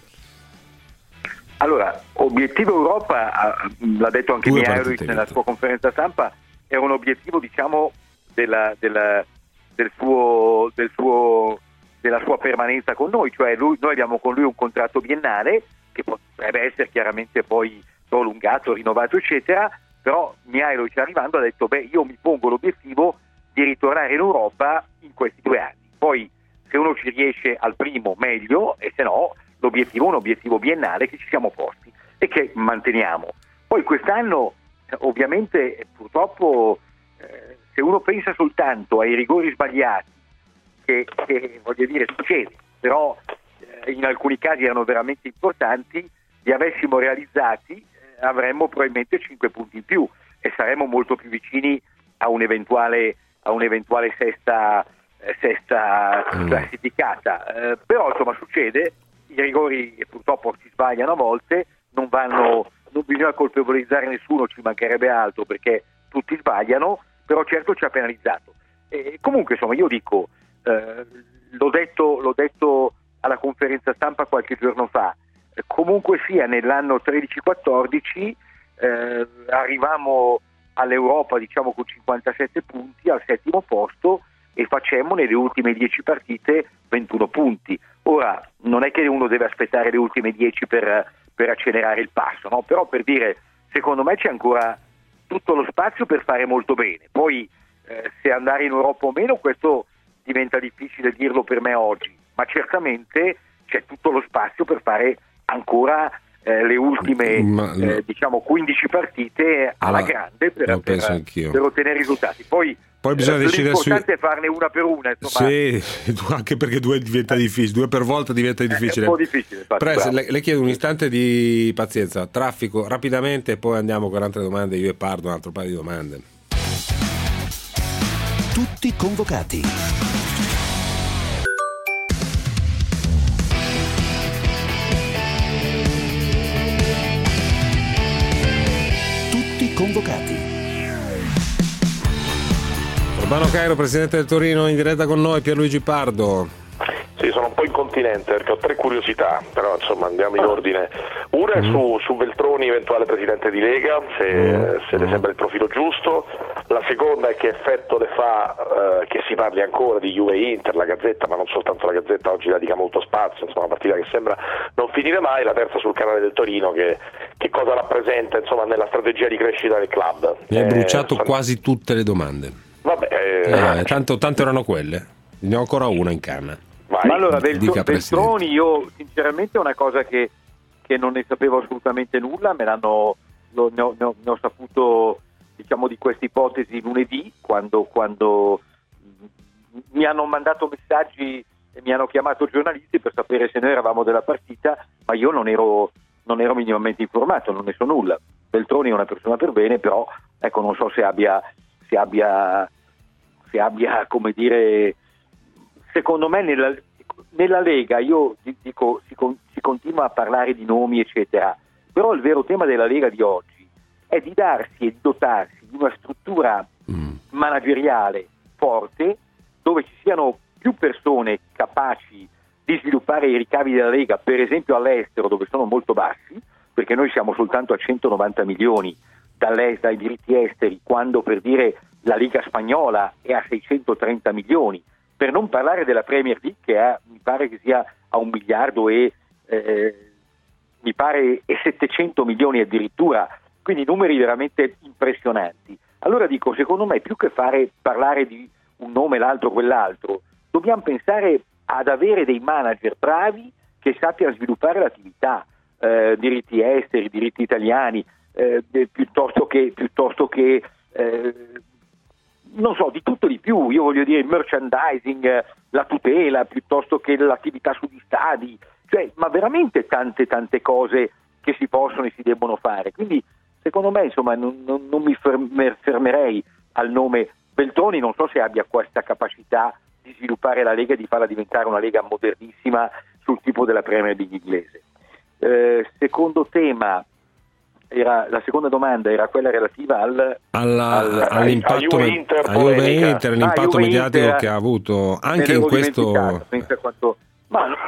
Allora, obiettivo Europa, l'ha detto anche Mihajlovic nella sua conferenza stampa, è un obiettivo, diciamo, della, della, del suo, del suo, della sua permanenza con noi. Cioè lui, noi abbiamo con lui un contratto biennale che potrebbe essere chiaramente poi prolungato, rinnovato, eccetera, però Mihajlovic arrivando ha detto beh, io mi pongo l'obiettivo di ritornare in Europa in questi due anni. Poi se uno ci riesce al primo meglio, e se no l'obiettivo è un obiettivo biennale che ci siamo posti e che manteniamo. Poi quest'anno ovviamente purtroppo eh, se uno pensa soltanto ai rigori sbagliati che, che voglio dire succede, però in alcuni casi erano veramente importanti, li avessimo realizzati eh, avremmo probabilmente cinque punti in più e saremmo molto più vicini a un'eventuale a un'eventuale sesta eh, sesta mm. classificata, eh, però insomma succede, i rigori purtroppo si sbagliano a volte, non vanno, non bisogna colpevolizzare nessuno, ci mancherebbe altro perché tutti sbagliano, però certo ci ha penalizzato. E comunque insomma io dico eh, l'ho detto l'ho detto alla conferenza stampa qualche giorno fa, eh, comunque sia nell'anno tredici quattordici eh, arrivammo all'Europa diciamo con cinquantasette punti al settimo posto e facemmo nelle ultime dieci partite ventuno punti. Ora non è che uno deve aspettare le ultime dieci per, per accelerare il passo, no? Però per dire, secondo me c'è ancora tutto lo spazio per fare molto bene. Poi eh, se andare in Europa o meno questo diventa difficile dirlo per me oggi, ma certamente c'è tutto lo spazio per fare ancora eh, le ultime ma, no. eh, diciamo quindici partite alla allora, grande per, per, per ottenere risultati. Poi, Poi bisogna eh, decidere l'importante su... è farne una per una, insomma. Sì, anche perché due diventa difficile, due per volta diventa difficile. È un po' difficile. Infatti, Press, le, le chiedo un istante di pazienza, traffico rapidamente e poi andiamo con altre domande, io e Pardo un altro paio di domande. Tutti convocati. Convocati. Urbano Cairo, presidente del Torino, in diretta con noi, Pierluigi Pardo. Sì, sono un po' incontinente perché ho tre curiosità, però insomma andiamo in ordine. Una è mm. su, su Veltroni, eventuale presidente di Lega, se, mm. se le sembra il profilo giusto. La seconda è che effetto le fa eh, che si parli ancora di Juve Inter, la Gazzetta, ma non soltanto la Gazzetta oggi dedica molto spazio, insomma una partita che sembra non finire mai. La terza sul canale del Torino, che, che cosa rappresenta insomma nella strategia di crescita del club. Mi hai eh, bruciato insomma... quasi tutte le domande. Vabbè, eh, eh, tanto, tanto erano quelle, ne ho ancora una in canna. Vai. Ma allora Veltroni, io sinceramente è una cosa che, che non ne sapevo assolutamente nulla, me l'hanno lo, ne, ho, ne, ho, ne ho saputo diciamo di questa ipotesi lunedì quando, quando mi hanno mandato messaggi e mi hanno chiamato giornalisti per sapere se noi eravamo della partita, ma io non ero, non ero minimamente informato, non ne so nulla. Veltroni è una persona per bene, però ecco non so se abbia se abbia se abbia come dire, secondo me nella, nella Lega io dico si, si continua a parlare di nomi eccetera, però il vero tema della Lega di oggi è di darsi e di dotarsi di una struttura mm. manageriale forte dove ci siano più persone capaci di sviluppare i ricavi della Lega, per esempio all'estero dove sono molto bassi, perché noi siamo soltanto a centonovanta milioni dai diritti esteri, quando per dire la Liga spagnola è a seicentotrenta milioni, per non parlare della Premier League che è, mi pare che sia a un miliardo e eh, mi pare e settecento milioni addirittura, quindi numeri veramente impressionanti. Allora dico, secondo me più che fare parlare di un nome, l'altro, quell'altro. Dobbiamo pensare ad avere dei manager bravi che sappiano sviluppare l'attività, eh, diritti esteri, diritti italiani, eh, piuttosto che, piuttosto che eh, non so, di tutto di più. Io voglio dire il merchandising, la tutela, piuttosto che l'attività sugli stadi, cioè, ma veramente tante tante cose che si possono e si debbono fare. Quindi secondo me, insomma, non, non, non mi fermerei al nome Veltroni. Non so se abbia questa capacità di sviluppare la Lega e di farla diventare una Lega modernissima sul tipo della Premier League inglese. Eh, secondo tema, era, la seconda domanda era quella relativa al, Alla, al all'impatto, a Juve Inter, a Juve Inter, l'impatto ah, Juve mediatico Inter, che ha avuto anche in questo. Pensa quanto, ma, ma,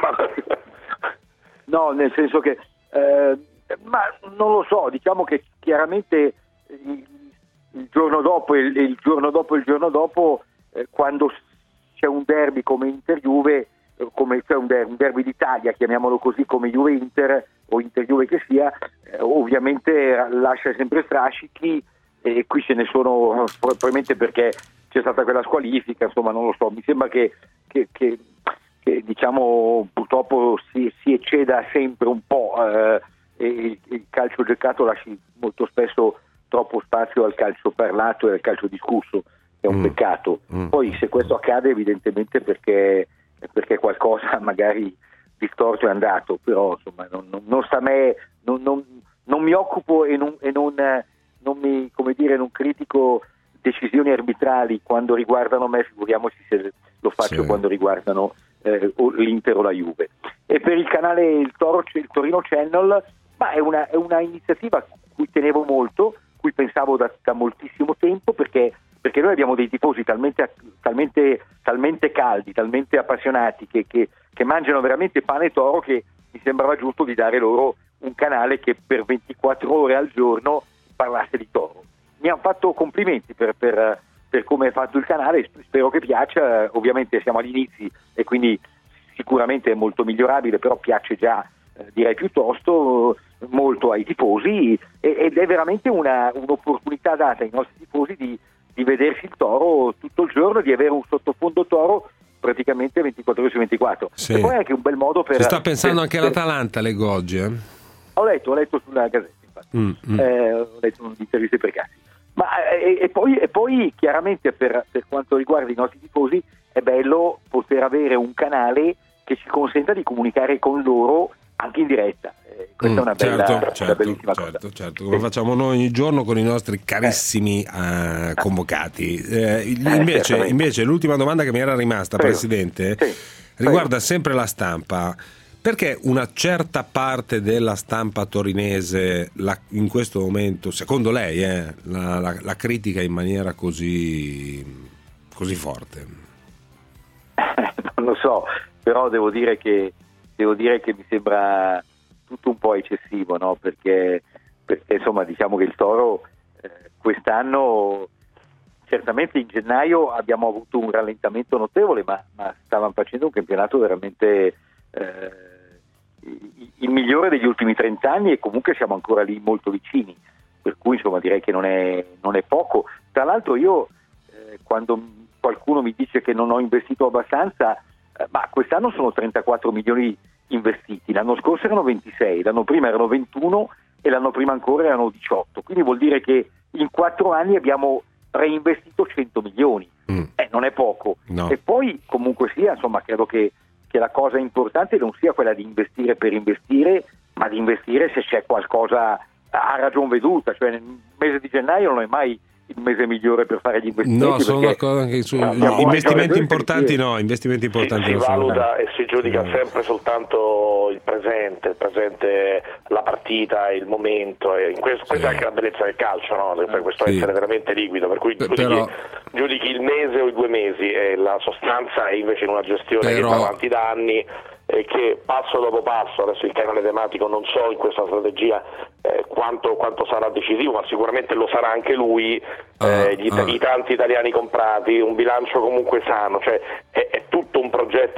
no, nel senso che eh, ma non lo so, diciamo che chiaramente il, il giorno dopo il, il giorno dopo il giorno dopo eh, quando c'è un derby come Inter-Juve, come c'è un derby, un derby d'Italia, chiamiamolo così, come Juve-Inter o Inter-Juve che sia, eh, ovviamente lascia sempre strascichi, e qui ce ne sono probabilmente perché c'è stata quella squalifica, insomma non lo so, mi sembra che, che, che, che diciamo purtroppo si, si ecceda sempre un po' eh, e il, il calcio giocato lasci molto spesso troppo spazio al calcio parlato e al calcio discusso. È un mm. peccato. Mm. Poi se questo accade evidentemente perché, perché qualcosa magari di storto è andato, però insomma non, non, non sta a me, non, non, non mi occupo e, non, e non, non mi, come dire, non critico decisioni arbitrali quando riguardano me, figuriamoci se lo faccio sì. quando riguardano eh, l'Inter o la Juve. E per il canale il, Toro, il Torino Channel, ma è una, è una iniziativa a cui tenevo molto, cui pensavo da, da moltissimo tempo, perché perché noi abbiamo dei tifosi talmente, talmente, talmente caldi, talmente appassionati che, che, che mangiano veramente pane e toro, che mi sembrava giusto di dare loro un canale che per ventiquattro ore al giorno parlasse di toro. Mi hanno fatto complimenti per, per, per come è fatto il canale, spero che piaccia. Ovviamente siamo agli inizi e quindi sicuramente è molto migliorabile, però piace già, eh, direi piuttosto, molto ai tifosi, ed è veramente una, un'opportunità data ai nostri tifosi di di vedersi il toro tutto il giorno, di avere un sottofondo toro praticamente ventiquattro ore su ventiquattro. Sì. E poi è anche un bel modo per... Si sta pensando per, anche per... all'Atalanta, leggo oggi. Eh? Ho letto, ho letto sulla Gazzetta, infatti. Mm, mm. Eh, ho letto un'intervista per casi. Ma e, e, poi, e poi chiaramente per, per quanto riguarda i nostri tifosi è bello poter avere un canale che ci consenta di comunicare con loro anche in diretta. Eh, questa mm, è una bella, certo, una certo, bellissima certo, cosa. Certo, come sì. facciamo noi ogni giorno con i nostri carissimi eh. Uh, convocati. Eh, invece, eh, invece l'ultima domanda che mi era rimasta, Prego. Presidente, sì. riguarda sempre la stampa. Perché una certa parte della stampa torinese la, in questo momento, secondo lei, eh, la, la, la critica in maniera così, così forte? Non lo so, però devo dire che devo dire che mi sembra tutto un po' eccessivo, no? Perché, perché insomma diciamo che il Toro eh, quest'anno certamente in gennaio abbiamo avuto un rallentamento notevole, ma, ma stavano facendo un campionato veramente eh, il migliore degli ultimi trent'anni, e comunque siamo ancora lì molto vicini, per cui insomma direi che non è, non è poco. Tra l'altro io eh, quando qualcuno mi dice che non ho investito abbastanza, eh, ma quest'anno sono trentaquattro milioni investiti, l'anno scorso erano ventisei, l'anno prima erano ventuno e l'anno prima ancora erano diciotto, quindi vuol dire che in quattro anni abbiamo reinvestito cento milioni, mm. eh, non è poco. No. E poi comunque sia, insomma, credo che che la cosa importante non sia quella di investire per investire, ma di investire se c'è qualcosa a ragion veduta. Cioè nel mese di gennaio non è mai il mese migliore per fare gli investimenti. No, sono d'accordo anche su no, investimenti importanti, no, investimenti importanti. Si, si valuta so. e si giudica no. sempre soltanto il presente, il presente, la partita, il momento, e in questo, sì. questa è anche la bellezza del calcio, no? Questo sì. essere veramente liquido, per cui giudichi, Però... giudichi il mese o i due mesi, e la sostanza è invece in una gestione Però... che va avanti da anni, e che passo dopo passo, adesso il canale tematico non so in questa strategia eh, quanto, quanto sarà decisivo, ma sicuramente lo sarà anche lui, eh, gli, uh. i tanti italiani comprati, un bilancio comunque sano, cioè è, è tutto un progetto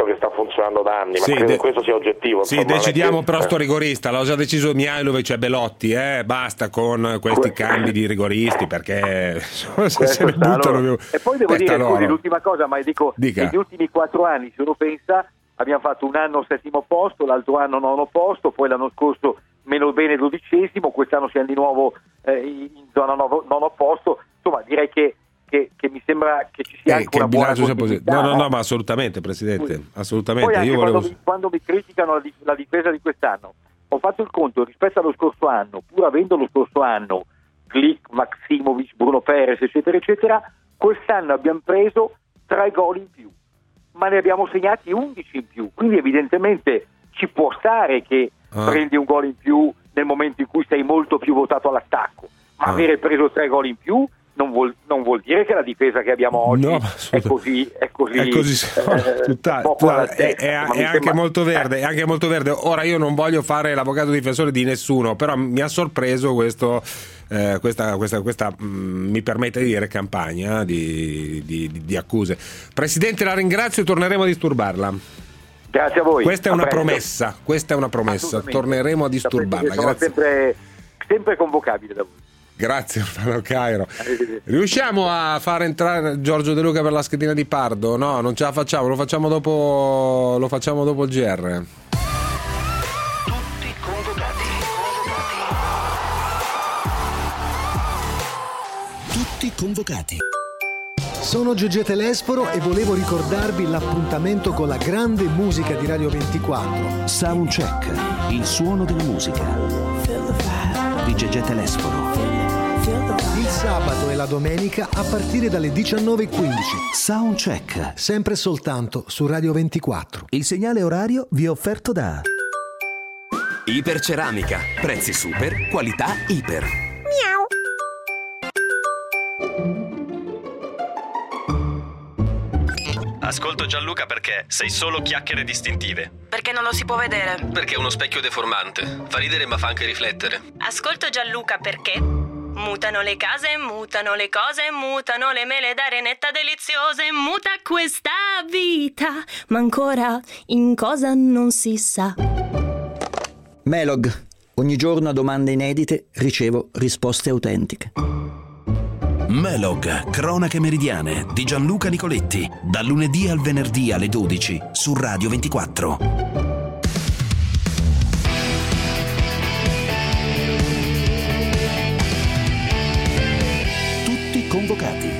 che sta funzionando da anni, ma sì, credo de- che questo sia oggettivo. Sì, insomma, decidiamo che... però eh. sto rigorista, l'ho già deciso Mihajlovic e Belotti, eh? Basta con questi cambi di rigoristi, perché se se ne buttano allora. più. E poi devo dire, scusi, l'ultima cosa, ma dico, Dica. negli ultimi quattro anni, se uno pensa, abbiamo fatto un anno settimo posto, l'altro anno nono posto, poi l'anno scorso meno bene dodicesimo, quest'anno siamo di nuovo eh, in zona nono, nono posto, insomma direi che, che, che mi sembra che ci sia Eh, anche che una il buona bilancio sia continuità. positivo. No, no, no? no, ma assolutamente, Presidente, assolutamente. Poi anche Io quando, volevo... mi, quando mi criticano la, di- la difesa di quest'anno, ho fatto il conto rispetto allo scorso anno, pur avendo lo scorso anno Glick, Maksimovic, Bruno Perez, eccetera, eccetera, quest'anno abbiamo preso tre gol in più, ma ne abbiamo segnati undici in più, quindi evidentemente ci può stare che Ah. prendi un gol in più nel momento in cui sei molto più votato all'attacco, ma Ah. avere preso tre gol in più non vuol, non vuol dire che la difesa che abbiamo oggi No, ma è così è così, È così, eh, tutta- poco tutta- all'altezza, è, è- ma è mi anche sembra- molto verde, è anche molto verde. Ora io non voglio fare l'avvocato difensore di nessuno, però mi ha sorpreso questo, eh, questa, questa, questa mh, mi permette di dire campagna di, di, di- di accuse. Presidente, la ringrazio e torneremo a disturbarla. Grazie a voi. Questa è A una presto. promessa, questa è una promessa, Assolutamente. torneremo a Sapete che disturbarla. sono Grazie. sempre, sempre convocabile da voi. Grazie Orlando Cairo. Riusciamo a far entrare Giorgio De Luca per la schedina di Pardo? No, non ce la facciamo, lo facciamo dopo lo facciamo dopo il G R. Tutti convocati. Tutti convocati. Sono Giugiè Telesforo e volevo ricordarvi l'appuntamento con la grande musica di Radio ventiquattro. Soundcheck, il suono della musica. Di Giugiè Telesforo. Il sabato e la domenica a partire dalle diciannove e quindici. Soundcheck. Sempre soltanto su Radio ventiquattro. Il segnale orario vi è offerto da Iperceramica. Prezzi super, qualità iper. Miau. Ascolto Gianluca perché sei solo chiacchiere distintive. Perché non lo si può vedere. Perché è uno specchio deformante. Fa ridere ma fa anche riflettere. Ascolto Gianluca perché mutano le case, mutano le cose, mutano le mele d'arenetta deliziose, muta questa vita, ma ancora in cosa non si sa. Melog. Ogni giorno a domande inedite ricevo risposte autentiche. Melog, cronache meridiane di Gianluca Nicoletti, dal lunedì al venerdì alle dodici su Radio ventiquattro. Tutti convocati.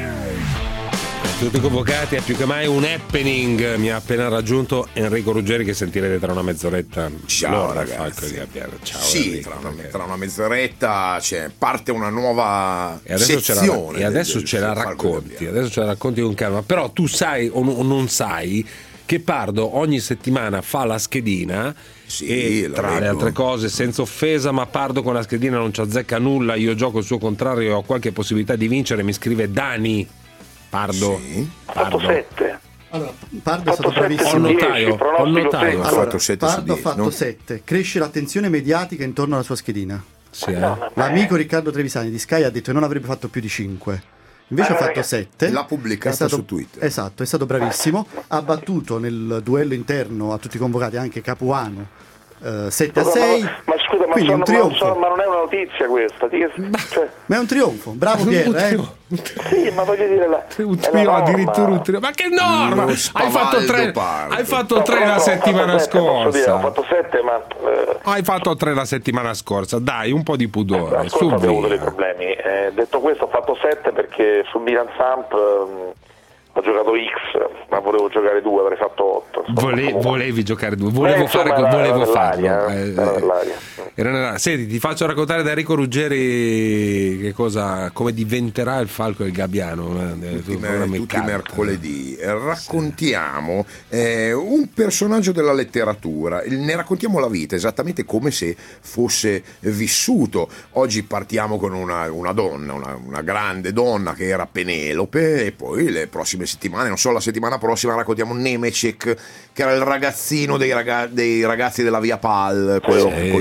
Tutti convocati, è più che mai un happening. Mi ha appena raggiunto Enrico Ruggeri, che sentirete tra una mezz'oretta. Ciao Allora, ragazzi. Ciao, sì, Enrico, tra una, perché- tra una mezz'oretta c'è, parte una nuova E adesso ce la, sezione. e adesso del- ce la del Falco racconti, adesso ce la racconti con calma. Però tu sai o no- o non sai che Pardo ogni settimana fa la schedina e lo tra le leggo. altre cose, senza offesa, ma Pardo con la schedina non ci azzecca nulla. Io gioco il suo contrario e ho qualche possibilità di vincere. Mi scrive Dani Pardo. Pardo. fatto sette. Allora, Pardo è Fatto stato sette bravissimo. su Ho dieci, notaio, ho pronostico notaio. secco. Allora, fatto sette su Pardo ha dieci, fatto no? sette. Cresce l'attenzione mediatica intorno alla sua schedina. Sì, eh. L'amico Riccardo Trevisani di Sky ha detto che non avrebbe fatto più di cinque. Invece Eh, ha fatto ragazzi, sette. l'ha pubblicata È stato- su Twitter. Esatto, è stato bravissimo. Ha battuto nel duello interno a tutti i convocati anche Capuano eh, sette a Scusa, sei. ma, ma scusa, ma, Quindi sono- un trionfo. ma, so- ma non è una notizia questa. Di che- cioè, Ma è un trionfo. Bravo Pier, eh. sì, ma voglio dire la, Un è la trio, norma. addirittura un trio. Ma che norma! Lo Hai fatto spavaldo tre, Pardo. hai fatto No, tre però la ho settimana fatto sette, posso dire, ho scorsa. fatto sette, ma eh, Hai fatto tre la settimana scorsa. Dai, un po' di pudore. l'anno Su scorso abbiamo avuto dei via. problemi. Eh, detto questo, ho fatto sette perché su Milan Samp ehm, ho giocato X, ma volevo giocare due, avrei fatto otto. Vole- volevi giocare due, volevo Eh, fare insomma, volevo era farlo. nell'aria, Eh, eh, era nell'aria. era nella- Senti, ti faccio raccontare da Enrico Ruggeri che cosa, come diventerà il Falco e il Gabbiano. eh, Tutti, tu- mer- una tutti meccata. mercoledì eh, raccontiamo eh, un personaggio della letteratura, il- ne raccontiamo la vita esattamente come se fosse vissuto. Oggi partiamo con una, una donna, una, una grande donna che era Penelope, e poi le prossime settimane, non so, la settimana prossima raccontiamo Nemecek, che era il ragazzino dei, raga- dei ragazzi della via Pal, quello Sì. col destino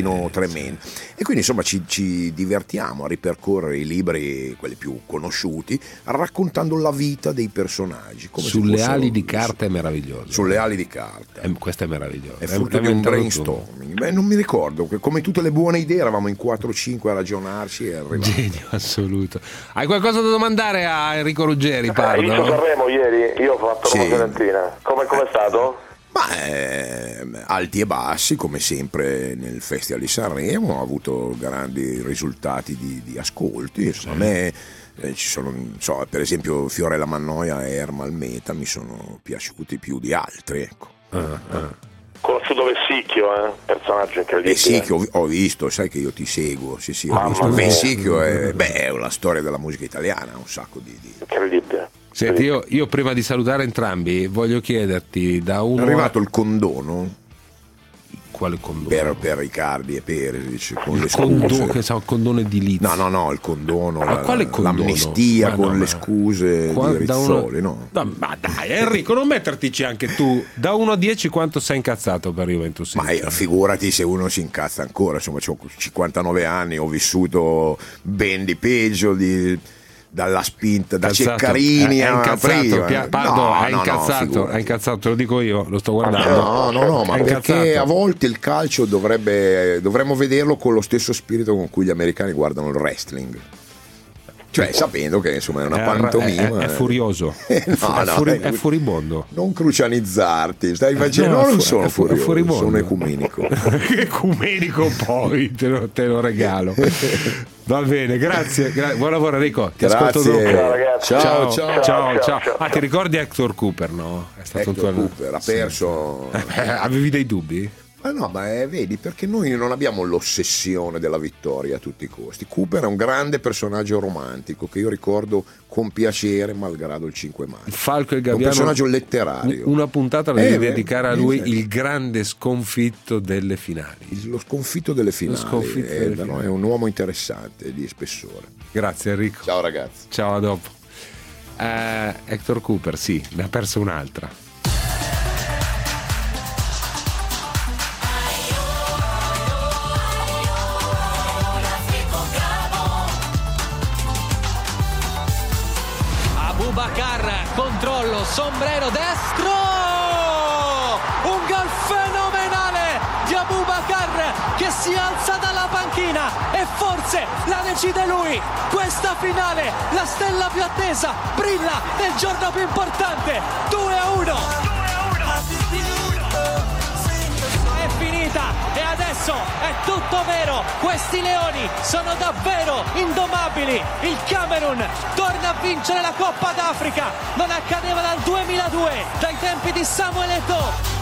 casino tremendo. E quindi insomma ci, ci divertiamo a ripercorrere i libri, quelli più conosciuti, raccontando la vita dei personaggi. Come Sulle ali di carta è meraviglioso. Sulle ali di carta. Eh, questo è meraviglioso. È frutto di un brainstorming. Beh, non mi ricordo, come tutte le buone idee eravamo in quattro o cinque a ragionarci e arrivavamo. Genio assoluto. Hai qualcosa da domandare a Enrico Ruggeri, Hai Pardo? visto Sanremo ieri? Io ho fatto Sì. Roma Fiorentina. Come è stato? Ma eh, alti e bassi, come sempre nel Festival di Sanremo, ha avuto grandi risultati di, di ascolti. Insomma, a me eh, ci sono, so, per esempio, Fiorella Mannoia e Ermal Meta mi sono piaciuti più di altri. Ecco. Uh, uh. Conosciuto Vessicchio, eh? Personaggio incredibile. Vessicchio ho, ho visto, sai che io ti seguo. Sì, sì, ho Mamma visto. mia. Vessicchio è, beh, è una storia della musica italiana, un sacco di. di... Incredibile. Senti, io, io prima di salutare entrambi voglio chiederti da uno. È arrivato il condono. Quale condono? Per, per Riccardi e Perisic con il le condono, scuse. che sa, il condono edilizio. No, no, no, il condono, Ma la, quale condono? l'amnistia Ma con no, le ma- scuse Qua- di da Rizzoli, uno- no? No, ma dai, Enrico, non mettertici anche tu. Da uno a dieci quanto sei incazzato per Juventus? Ma io, figurati se uno si incazza ancora, insomma, ho cinquantanove anni, ho vissuto ben di peggio, di, dalla spinta, da Incazzato. Ceccarini È a incazzato, prima. Pia- Pardo, No, è no, no, incazzato, figurati. è incazzato, te lo dico io, lo sto guardando. No, no, no, ma È perché incazzato. a volte il calcio dovrebbe dovremmo vederlo con lo stesso spirito con cui gli americani guardano il wrestling. Cioè, sapendo che insomma è una È- pantomima. è- è furioso. Eh, no, È no, furi- dai, è furibondo. Non crucianizzarti, stai facendo. No, No, è non fu- sono è fu- è furioso, furibondo. sono ecumenico. Ecumenico poi, te lo, te lo regalo. Va bene, grazie. gra- buon lavoro Enrico. Ti Grazie. ascolto dopo. Ciao, ragazzi. Ciao, Ciao, ciao, ciao, ciao. ciao. Ah, ti ricordi Hector Cooper, no? È stato Hector un tuo... Cooper ha perso. Avevi dei dubbi? Ma no, ma eh, vedi, perché noi non abbiamo l'ossessione della vittoria a tutti i costi. Cooper è un grande personaggio romantico che io ricordo con piacere, malgrado il cinque maggio. Falco e Un Gabbiano. personaggio letterario. Una puntata la devi Eh, beh, dedicare a lui, eh, il grande sconfitto delle finali. Lo sconfitto delle finali. Lo sconfitto eh, delle però finali. è un uomo interessante di spessore. Grazie Enrico. Ciao ragazzi. Ciao, a dopo. Eh, Hector Cooper, sì, ne ha perso un'altra. Abubakar, controllo, sombrero destro, un gol fenomenale di Abubakar che si alza dalla panchina e forse la decide lui, questa finale, la stella più attesa, brilla nel giorno più importante, due a uno. È finita e adesso è tutto vero, questi leoni sono davvero indomabili, il Camerun torna a vincere la Coppa d'Africa, non accadeva dal duemiladue, dai tempi di Samuel Eto'o.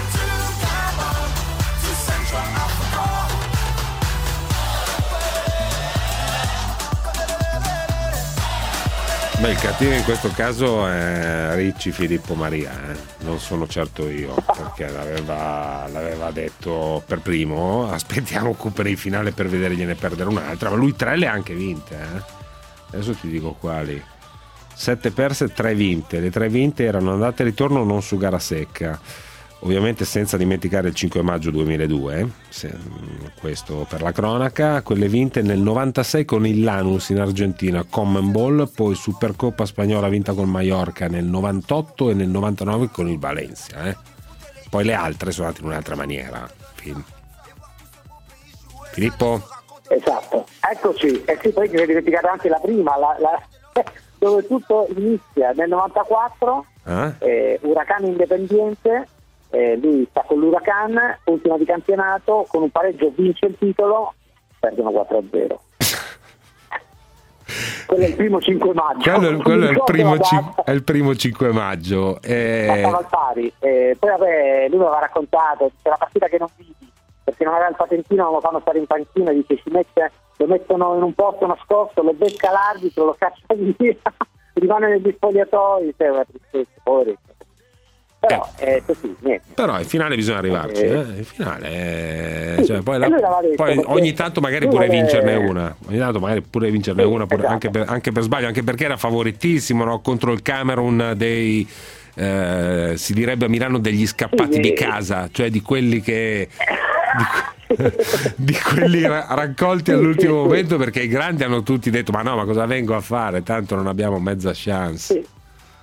Beh, il cattivo in questo caso è Ricci Filippo Maria, eh. Non sono certo io, perché l'aveva, l'aveva detto per primo, aspettiamo Cooper in finale per vedergliene perdere un'altra, ma lui tre le ha anche vinte, eh. Adesso ti dico quali. Sette perse, tre vinte, le tre vinte erano andate e ritorno non su gara secca. Ovviamente senza dimenticare il cinque maggio duemiladue, se, questo per la cronaca, quelle vinte nel novantasei con il Lanús in Argentina, Common Ball, poi Supercoppa spagnola vinta col Mallorca nel novantotto e nel novantanove con il Valencia. Eh. Poi le altre sono andate in un'altra maniera. Fin- Filippo? Esatto, eccoci, e sì, poi ti sei dimenticato anche la prima, la, la, dove tutto inizia nel novantaquattro, Eh? eh, Huracán Independiente. Eh, lui sta con l'Huracan, ultimo di campionato, con un pareggio vince il titolo, perdono quattro a zero. Quello è il primo cinque maggio. Quello, quello è, il Ricordo primo la cin- data. è il primo cinque maggio. Eh, Stava al pari. Eh, poi vabbè, lui mi aveva raccontato, c'è la partita che non vidi, perché non aveva il patentino, non lo fanno stare in panchina, dice ci mette, lo mettono in un posto nascosto, lo becca l'arbitro, lo caccia via, rimane negli spogliatoi, c'è una tristezza, poveretto. Però è così, niente. Però in finale bisogna arrivarci, eh. In finale eh, Sì, cioè, poi, e la- lui l'aveva detto, poi perché ogni tanto magari lui pure vuole- vincerne una, ogni tanto magari pure vincerne Sì, una pure- esatto. anche, per, anche per sbaglio, anche perché era favoritissimo, no? Contro il Camerun dei eh, si direbbe a Milano degli scappati Sì, di sì. casa, cioè di quelli che di, di quelli ra- raccolti all'ultimo momento, perché i grandi hanno tutti detto ma no, ma cosa vengo a fare, tanto non abbiamo mezza chance. Sì.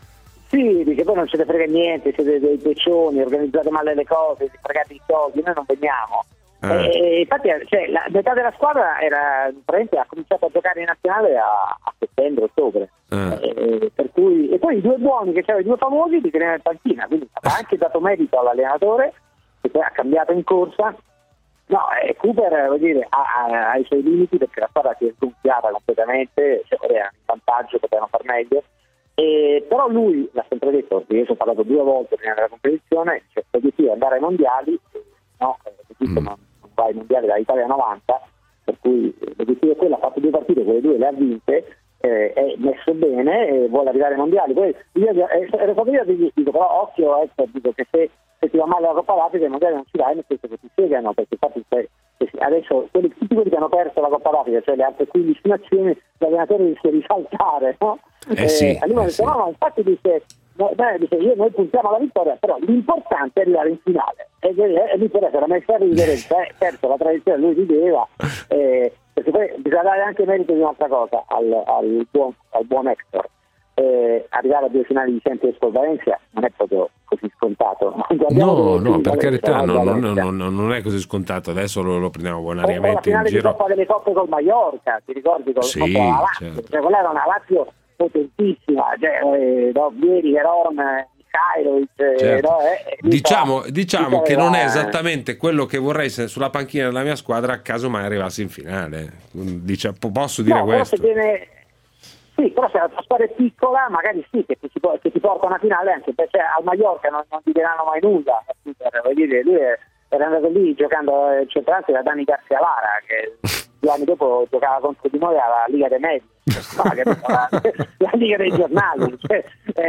Sì, perché poi non ce ne frega niente, siete dei peccioni, organizzate male le cose, fregate i soldi, noi non veniamo. Eh. E infatti, cioè, la metà della squadra era ha cominciato a giocare in nazionale a, a settembre-ottobre. Eh. E, per cui, e poi i due buoni, che c'erano i due famosi, li teneva in panchina, quindi ha anche dato merito all'allenatore, che poi ha cambiato in corsa. No, e Cooper, vuol dire, ha, ha, ha i suoi limiti, perché la squadra si è sgonfiata completamente, cioè, era in vantaggio, potevano far meglio. E, però lui l'ha sempre detto, io ho parlato due volte prima della competizione, cioè l'obiettivo è andare ai mondiali, no, l'obiettivo mm. non, non va ai mondiali dall'Italia novanta, per cui l'obiettivo è quello, ha fatto due partite, quelle due le ha vinte, eh, è messo bene e vuole arrivare ai mondiali. Poi io ero proprio io dico, però occhio, ecco, dico che se, se ti va male la Coppa d'Africa i mondiali non ci dai, nel senso che ti spiegano, perché infatti se, adesso quelli, tutti quelli che hanno perso la Coppa d'Africa, cioè le altre quindici nazioni, l'allenatore rischia di saltare, no? Eh, eh sì, allora eh dice, sì. no, no, infatti dice, no, beh, dice io, noi puntiamo alla vittoria, però l'importante è arrivare in finale, e, e, e lui per essere messo a ridere, beh, certo la tradizione lui rideva, eh, perché poi bisogna dare anche merito di un'altra cosa al, al, buon, al buon Hector. Eh, arrivare a due finali di Champions con Valencia non è proprio così scontato. No, no, per carità, no, no, no, no, no, non è così scontato. Adesso lo, lo prendiamo bonariamente. O la finale in giro. di Coppa delle Coppe col Mallorca, ti ricordi? Col sì, Coppa la Lazio, certo. Cioè, quella era una Lazio potentissima, cioè, eh, no, Vieri, Veron, Mikhailovic, certo. no, eh, diciamo, fa, diciamo che non è esattamente quello che vorrei se sulla panchina della mia squadra caso mai arrivassi in finale. Dice, posso dire no, questo? Però se viene... Sì, però se la tua squadra è piccola, magari sì, che ti, che ti porta a una finale, anche perché al Mallorca non, non ti diranno mai nulla. Vuol dire, lui era andato lì giocando il centrante da Dani Garcia Lara, che due anni dopo giocava contro di noi alla Liga dei Medi, la, la Liga dei giornali, cioè,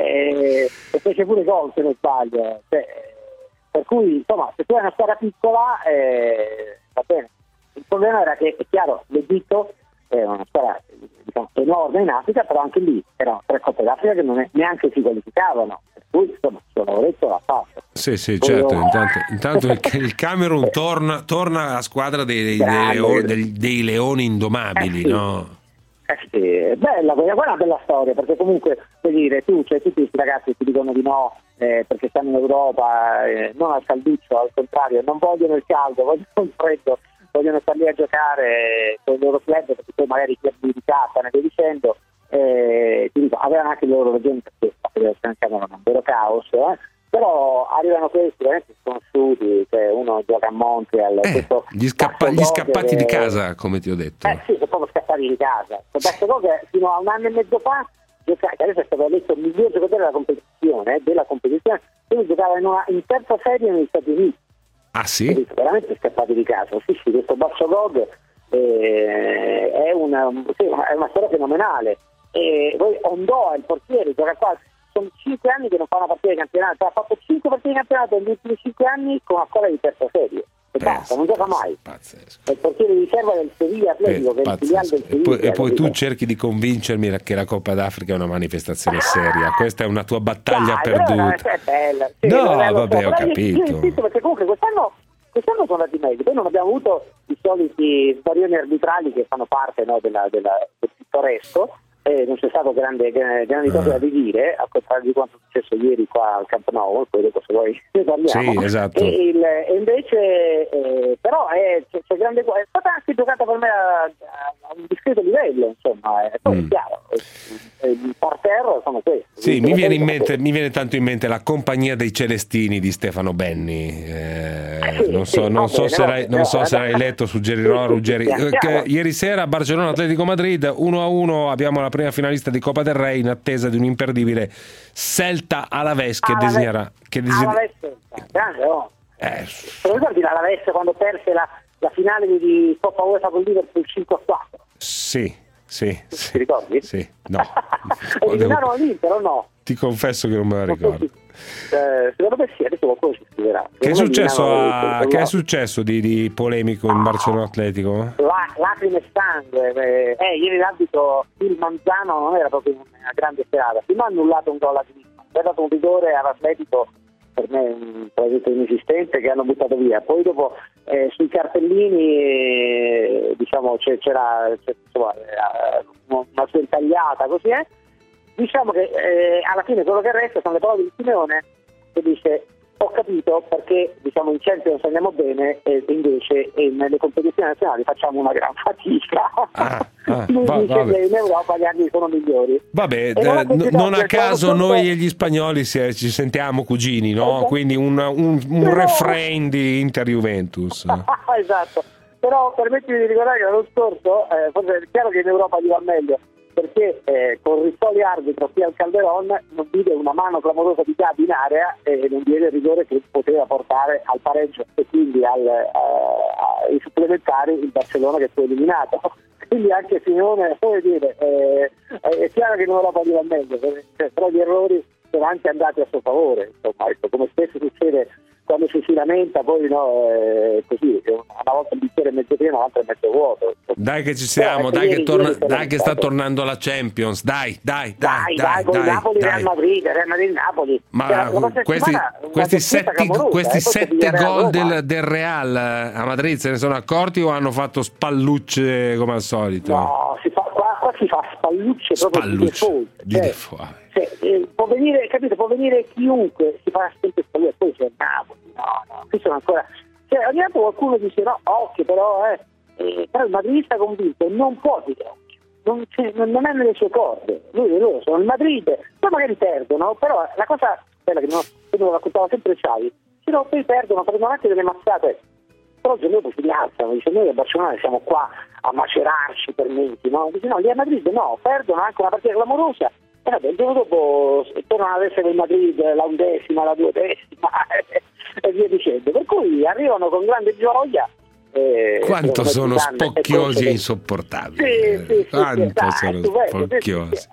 eh, e fece pure gol se non sbaglio. Cioè, per cui, insomma, se tu hai una squadra piccola, eh, va bene. Il problema era che, è chiaro, l'Egitto è una squadra, diciamo, enorme in Africa, però anche lì erano tre Coppe d'Africa che non è, neanche si qualificavano, per cui insomma il suo lavoretto l'ha fatto. Sì, sì, certo, io... intanto, intanto il, il Camerun torna, torna alla squadra dei, dei, dei, leoni, dei, dei leoni indomabili, eh sì. no? Eh sì, bella, quella, quella è una bella storia, perché comunque, per dire, tu, cioè tutti questi ragazzi ti dicono di no, eh, perché stanno in Europa, eh, non al calduccio, al contrario, non vogliono il caldo, vogliono il freddo, vogliono stare lì a giocare con il loro club, perché poi magari i club di casa, ne via dicendo, eh, ti dico, avevano anche le loro ragioni, perché la federazione Camerun è un vero caos, eh? Però arrivano questi veramente sconosciuti, cioè uno gioca a Montreal, eh, questo gli, scappa- gli scappati che... di casa, come ti ho detto. Eh sì, sono proprio scappati di casa. Questo che fino a un anno e mezzo fa, che adesso è stato eletto il miglior giocatore della competizione, eh, della competizione, quindi giocava in, una, in terza serie negli Stati Uniti. Ah sì? Veramente scappati di casa. Sì, sì, questo Basso Gog eh, è, una, sì, è una storia fenomenale. E poi Ondoa, il portiere, gioca qua. Sono cinque anni che non fa una partita di campionato, ha fatto cinque partite di campionato negli ultimi cinque anni con una squadra di terza serie. E basta, non gioca mai. Pazzesco. È il portiere di riserva del Sevilla Atletico, che è il filiale del Sevilla. E poi, e poi tu cerchi di convincermi che la Coppa d'Africa è una manifestazione seria. Questa è una tua battaglia Dai, perduta. È bella. Sì, no, vabbè, vabbè, ho io, capito. Io insisto perché comunque quest'anno, quest'anno sono andati meglio. Poi non abbiamo avuto i soliti svarioni arbitrali che fanno parte, no, della, della, del pittoresco. Eh, non c'è stato grande, grandi cose da dire, al contrario di quanto è successo ieri qua al Camp Nou, poi dopo se vuoi ne parliamo. Sì, esatto. E, il, e invece eh, però è, c'è, c'è grande, è stata anche giocata per me a, a un discreto livello, insomma, e poi mm. è chiaro, il parterre sono questi. Sì, mi viene in mente, mi viene tanto in mente la compagnia dei Celestini di Stefano Benni. Eh, sì, non so, sì, non so bene, se l'hai, non so se l'hai letto, suggerirò a Ruggeri. Che ieri sera a Barcellona Atletico Madrid uno a uno abbiamo la prima finalista di Coppa del Re in attesa di un imperdibile Celta Alaves che Alaves, desidera che desidera Alaves, grande, oh. eh. Te lo ricordi l'Alaves quando perse la, la finale di Coppa UEFA con Liverpool cinque a quattro? Sì, sì, ti sì, ricordi? Sì, no. Eliminarono l'Inter o no? Ti confesso che non me la ricordo. Eh, secondo me sì, adesso qualcuno ci scriverà. Che è successo, a... che è successo di, di polemico in Barcellona Atletico? La, lacrime e sangue. Eh, eh, ieri l'arbitro il Manzano non era proprio una grande serata. Prima ha annullato un gol a sinistra, ha dato un rigore all'Atletico per me tra tutto inesistente, che hanno buttato via. Poi dopo eh, sui cartellini eh, diciamo c'era, c'era insomma, una sventagliata così è. Diciamo che eh, alla fine quello che resta sono le parole di Simeone, che dice: ho capito perché diciamo in Champions andiamo bene e invece e nelle competizioni nazionali facciamo una gran fatica. Ah, ah, Lui va, dice vabbè. che in Europa gli arbitri sono migliori. Vabbè, E non eh, ha n- continuato, non a è stato caso tutto- noi e gli spagnoli si- ci sentiamo cugini, no? Quindi un, un, un Però- refrain di Inter-Juventus. Esatto, però permettimi di ricordare che l'anno scorso eh, forse è chiaro che in Europa gli va meglio, perché eh, con Rizzoli arbitro qui al Calderon non vide una mano clamorosa di Gabi in area e non diede il rigore che poteva portare al pareggio e quindi al, eh, ai supplementari il Barcellona che fu eliminato. Quindi anche Simeone, come dire, eh, è chiaro che in Europa gli va meglio, eh, però gli errori sono anche andati a suo favore, insomma, ecco, come spesso succede quando ci si lamenta, poi no, è così, una volta il bicchiere è mezzo pieno, un'altra è mezzo vuoto. Dai che ci siamo, Eh, dai, che, ieri- torna- ieri dai che sta stato- tornando la Champions, dai, dai, Dai, dai, dai, con dai, Napoli, dai. Real Madrid, Real Madrid, Napoli. Ma Cioè, la prossima questi, settimana una questi doppietta sette, clamorosa, questi eh, poi c'è sette Villarreal gol Roma. del, del Real a Madrid se ne sono accorti o hanno fatto spallucce come al solito? No, si fa, qua, qua si fa spallucce proprio di Spallucce, default. di Cioè, default. cioè, eh, può venire, capito, può venire chiunque, si fa sempre spallucce, poi c'è Napoli, no, no, qui sono ancora... Cioè, ogni tanto qualcuno dice no, occhio, però, eh, eh, però il madridista convinto non può dire occhio, non, cioè, non non è nelle sue corde, lui e loro sono il Madrid, poi magari perdono, però la cosa bella che non, che non lo raccontava sempre Xavi, se no poi perdono, prendono anche delle mazzate, però il giorno dopo si rialzano, dice noi a Barcellona siamo qua a macerarci per mesi, no? Dice no, lì a Madrid no, perdono anche una partita clamorosa, e vabbè, il giorno dopo tornano ad essere il Madrid la undecima, la duodecima e via dicendo, per cui arrivano con grande gioia. Eh, Quanto sono Zidane e spocchiosi Conte. e insopportabili. Sì, sì, sì, Quanto sì, dai, sono tu vedi, spocchiosi. sì, sì.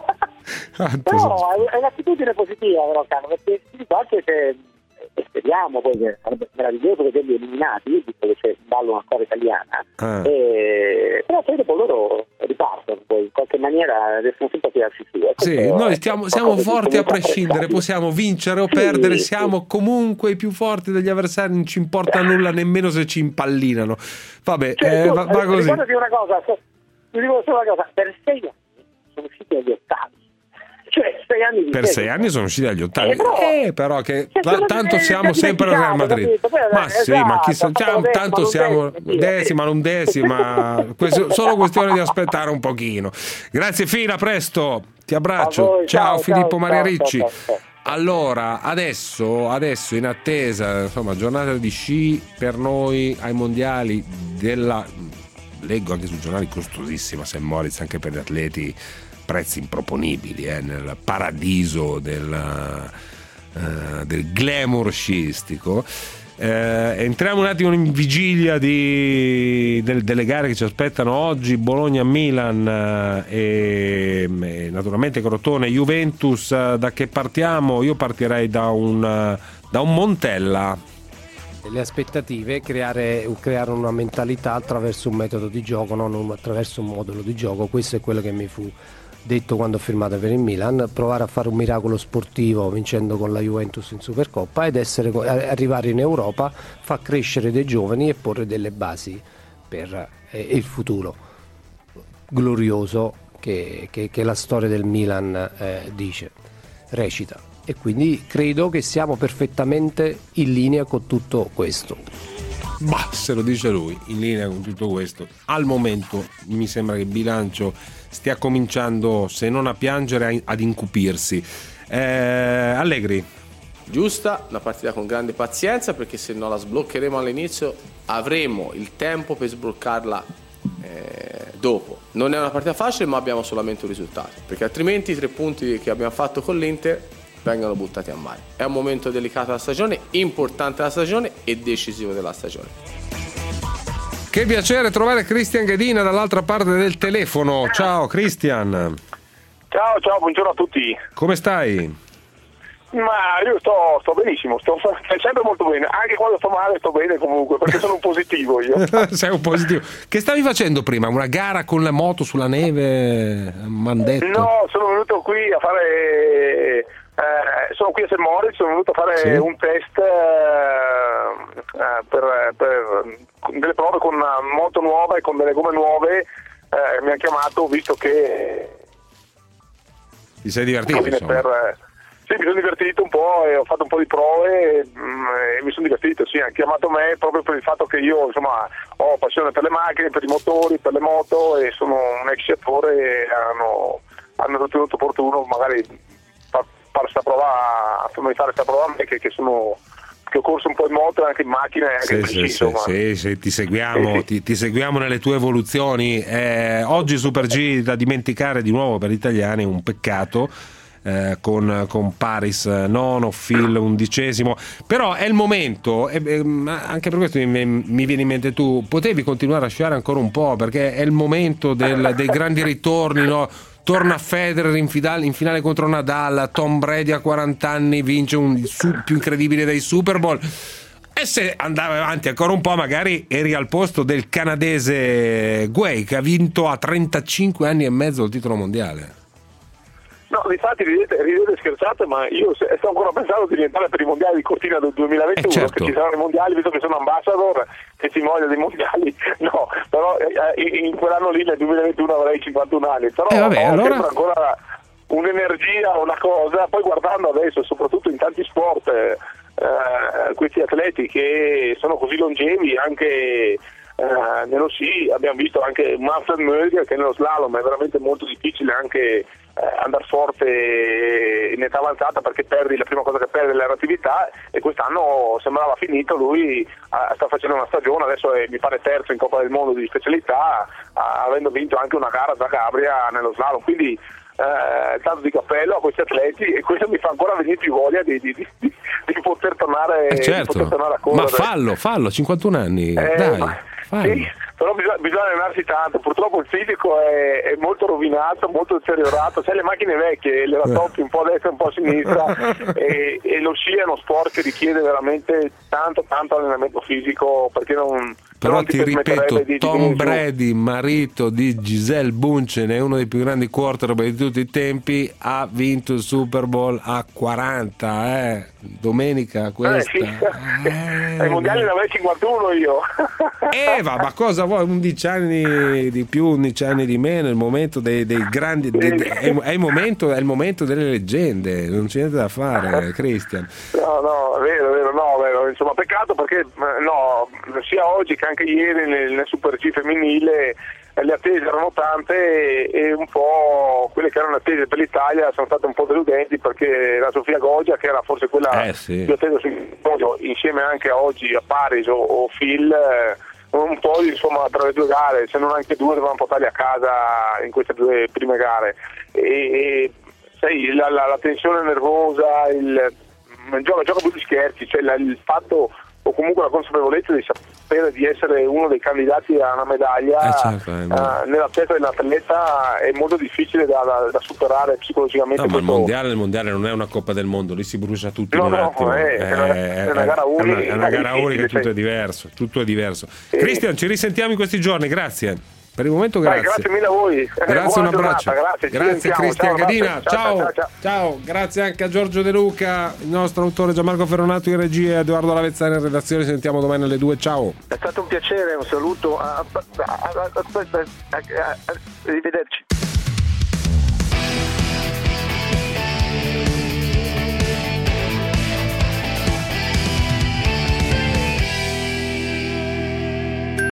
Quanto sono Però è un'attitudine positiva, però, Carlo, perché ti dico anche se e speriamo poi che sarebbe meraviglioso vederli eliminati, visto che c'è in ballo una storia italiana, Ah. e, però poi dopo loro ripartono, poi in qualche maniera riescono sempre a tirarsi su. E Sì, questo noi è stiamo, qualcosa siamo di forti a comunque prescindere, apprezzabile. possiamo vincere o Sì, perdere, sì. siamo comunque i più forti degli avversari, non ci importa nulla nemmeno se ci impallinano. Vabbè, Cioè, eh, tu, va, va eh, così. Ricordati una cosa, so- ti dico solo una cosa, per sei anni sono usciti agli ottavi, cioè sei anni di Per sei seguito. anni sono usciti agli ottavi. Eh, però- Eh, però che Cioè, ta- sono- tanto eh, siamo già sempre al Real dimenticato, Madrid. capito? Poi, Ma sì, ma chi sa- esatto, ciao, fatto tanto decima, siamo l'undecima, decima, l'undecima. Questo- solo questione di aspettare un pochino. Grazie Fila, a presto. Ti abbraccio. A voi, ciao, ciao, Filippo ciao, Maria ciao, Ricci. ciao, ciao. Allora, adesso, adesso in attesa, insomma, giornata di sci per noi ai mondiali della, leggo anche sui giornali, costosissima Saint Moritz anche per gli atleti, prezzi improponibili, eh, nel paradiso del, eh, del glamour sciistico. Eh, entriamo un attimo in vigilia di, del, delle gare che ci aspettano oggi: Bologna-Milan eh, e, e naturalmente Crotone-Juventus. Eh, da che partiamo? Io partirei da un, da un Montella. Le aspettative, creare, creare una mentalità attraverso un metodo di gioco, non un- attraverso un modulo di gioco. Questo è quello che mi fu detto quando ho firmato per il Milan: provare a fare un miracolo sportivo vincendo con la Juventus in Supercoppa ed essere, arrivare in Europa, far crescere dei giovani e porre delle basi per eh, il futuro glorioso che, che, che la storia del Milan eh, dice, recita. E quindi credo che siamo perfettamente in linea con tutto questo. Bah, se lo dice lui, in linea con tutto questo. Al momento mi sembra che il bilancio stia cominciando, se non a piangere, ad incupirsi. Eh, Allegri. Giusta, una partita con grande pazienza, perché se non la sbloccheremo all'inizio avremo il tempo per sbloccarla eh, dopo. Non è una partita facile, ma abbiamo solamente un risultato, perché altrimenti i tre punti che abbiamo fatto con l'Inter vengono buttati a mare. È un momento delicato della stagione, importante della stagione e decisivo della stagione. Che piacere trovare Cristian Ghedina dall'altra parte del telefono. Ciao Cristian. Ciao, ciao, buongiorno a tutti. Come stai? Ma io sto, sto benissimo, sto sempre molto bene, anche quando sto male sto bene comunque, perché sono un positivo io. Sei un positivo. Che stavi facendo prima? Una gara con la moto sulla neve? M'han detto. No, sono venuto qui a fare, eh, sono qui a Saint Moritz, sono venuto a fare Sì. un test una moto nuova e con delle gomme nuove, eh, mi ha chiamato visto che ti sei divertito insomma. Per, sì, mi sono divertito un po' e ho fatto un po' di prove e, e mi sono divertito, sì, hanno chiamato me proprio per il fatto che io insomma ho passione per le macchine, per i motori, per le moto e sono un ex sciatore e hanno, hanno ritenuto opportuno magari far, far sta prova, farmi fare questa prova a me che, che sono che ho corso un po' in moto e anche in macchina e anche sì, in sì, preciso, sì, sì, sì, ti seguiamo, sì, sì. Ti, ti seguiamo nelle tue evoluzioni. Eh, oggi Super G da dimenticare di nuovo per gli italiani, un peccato. Eh, con, con Paris nono, Phil undicesimo, però è il momento, eh, eh, anche per questo mi, mi viene in mente, tu potevi continuare a sciare ancora un po' perché è il momento del, dei grandi ritorni, no? Torna Federer in finale, in finale contro Nadal, Tom Brady a quaranta anni vince un, il su, più incredibile dei Super Bowl. E se andavi avanti ancora un po' magari eri al posto del canadese Guay che ha vinto a trentacinque anni e mezzo il titolo mondiale. No, infatti ridete, ridete e scherzate, ma io sto ancora pensando di diventare per i mondiali di Cortina del duemilaventuno, eh certo. Che ci saranno i mondiali, visto che sono ambassador, che si voglia dei mondiali, no, però eh, in quell'anno lì nel duemilaventuno avrei cinquantuno anni, però eh vabbè, ho allora... ancora un'energia, una cosa, poi guardando adesso, soprattutto in tanti sport, eh, questi atleti che sono così longevi, anche... Uh, nello sci abbiamo visto anche Manfred Möger che nello slalom è veramente molto difficile anche uh, andare forte in età avanzata perché perdi, la prima cosa che perdi è la reattività e quest'anno sembrava finito, lui uh, sta facendo una stagione, adesso è, mi pare terzo in Coppa del Mondo di specialità, uh, avendo vinto anche una gara da Gabria nello slalom, quindi Uh, tanto di cappello a questi atleti e questo mi fa ancora venire più voglia di, di, di, di poter tornare, eh certo. di poter tornare a correre. Ma fallo, fallo, cinquantuno anni, eh, dai, ma, fallo. Sì, però bisogna, bisogna allenarsi tanto, purtroppo il fisico è, è molto rovinato, molto deteriorato, sai le macchine vecchie le rattoppi un po' a destra e un po' a sinistra e, e lo sci è uno sport che richiede veramente tanto tanto allenamento fisico perché non... Però non ti, ti ripeto, di, Tom di Brady, marito di Gisele Bündchen, è uno dei più grandi quarterback di tutti i tempi, ha vinto il Super Bowl a quaranta, eh. Domenica questa. Eh, sì. eh, Ai mondiali ne avrei cinquantuno io. Eh, va, ma cosa vuoi? undici anni di più, undici anni di meno, il momento dei, dei grandi. Dei, dei, è, è, il momento, è il momento delle leggende, non c'è niente da fare, Christian. No, no, è vero, è vero, no, è vero. Insomma, peccato perché no, sia oggi che anche ieri nel, nel Super G femminile le attese erano tante e, e un po' quelle che erano attese per l'Italia sono state un po' deludenti perché la Sofia Goggia, che era forse quella eh, sì. più attesa insieme anche a oggi a Paris o, o Phil, eh, un po' insomma tra le due gare, se non anche due dovevano portarli a casa in queste due prime gare e, e sai la, la, la tensione nervosa, il, il gioco, gioco più di scherzi, cioè la, il fatto o comunque la consapevolezza di sapere di essere uno dei candidati a una medaglia eh certo, eh, uh, nella testa dell'atleta è molto difficile da, da, da superare psicologicamente. No, ma il questo... mondiale, il mondiale non è una Coppa del Mondo, lì si brucia tutto no, in un no, attimo. È, è, una, è una gara unica, è una, è una gara unica, tutto sei. è diverso, tutto è diverso. Sì. Christian, ci risentiamo in questi giorni, grazie. Per il momento grazie. Dai, grazie mille a voi. Grazie, un abbraccio. Giornata, grazie, grazie Cristian Gadina. Ciao ciao, ciao, ciao. ciao, grazie anche a Giorgio De Luca, il nostro autore Gianmarco Ferronato in regia, Edoardo Lavezzani in redazione. Ci sentiamo domani alle due. Ciao. È stato un piacere, un saluto. Arrivederci.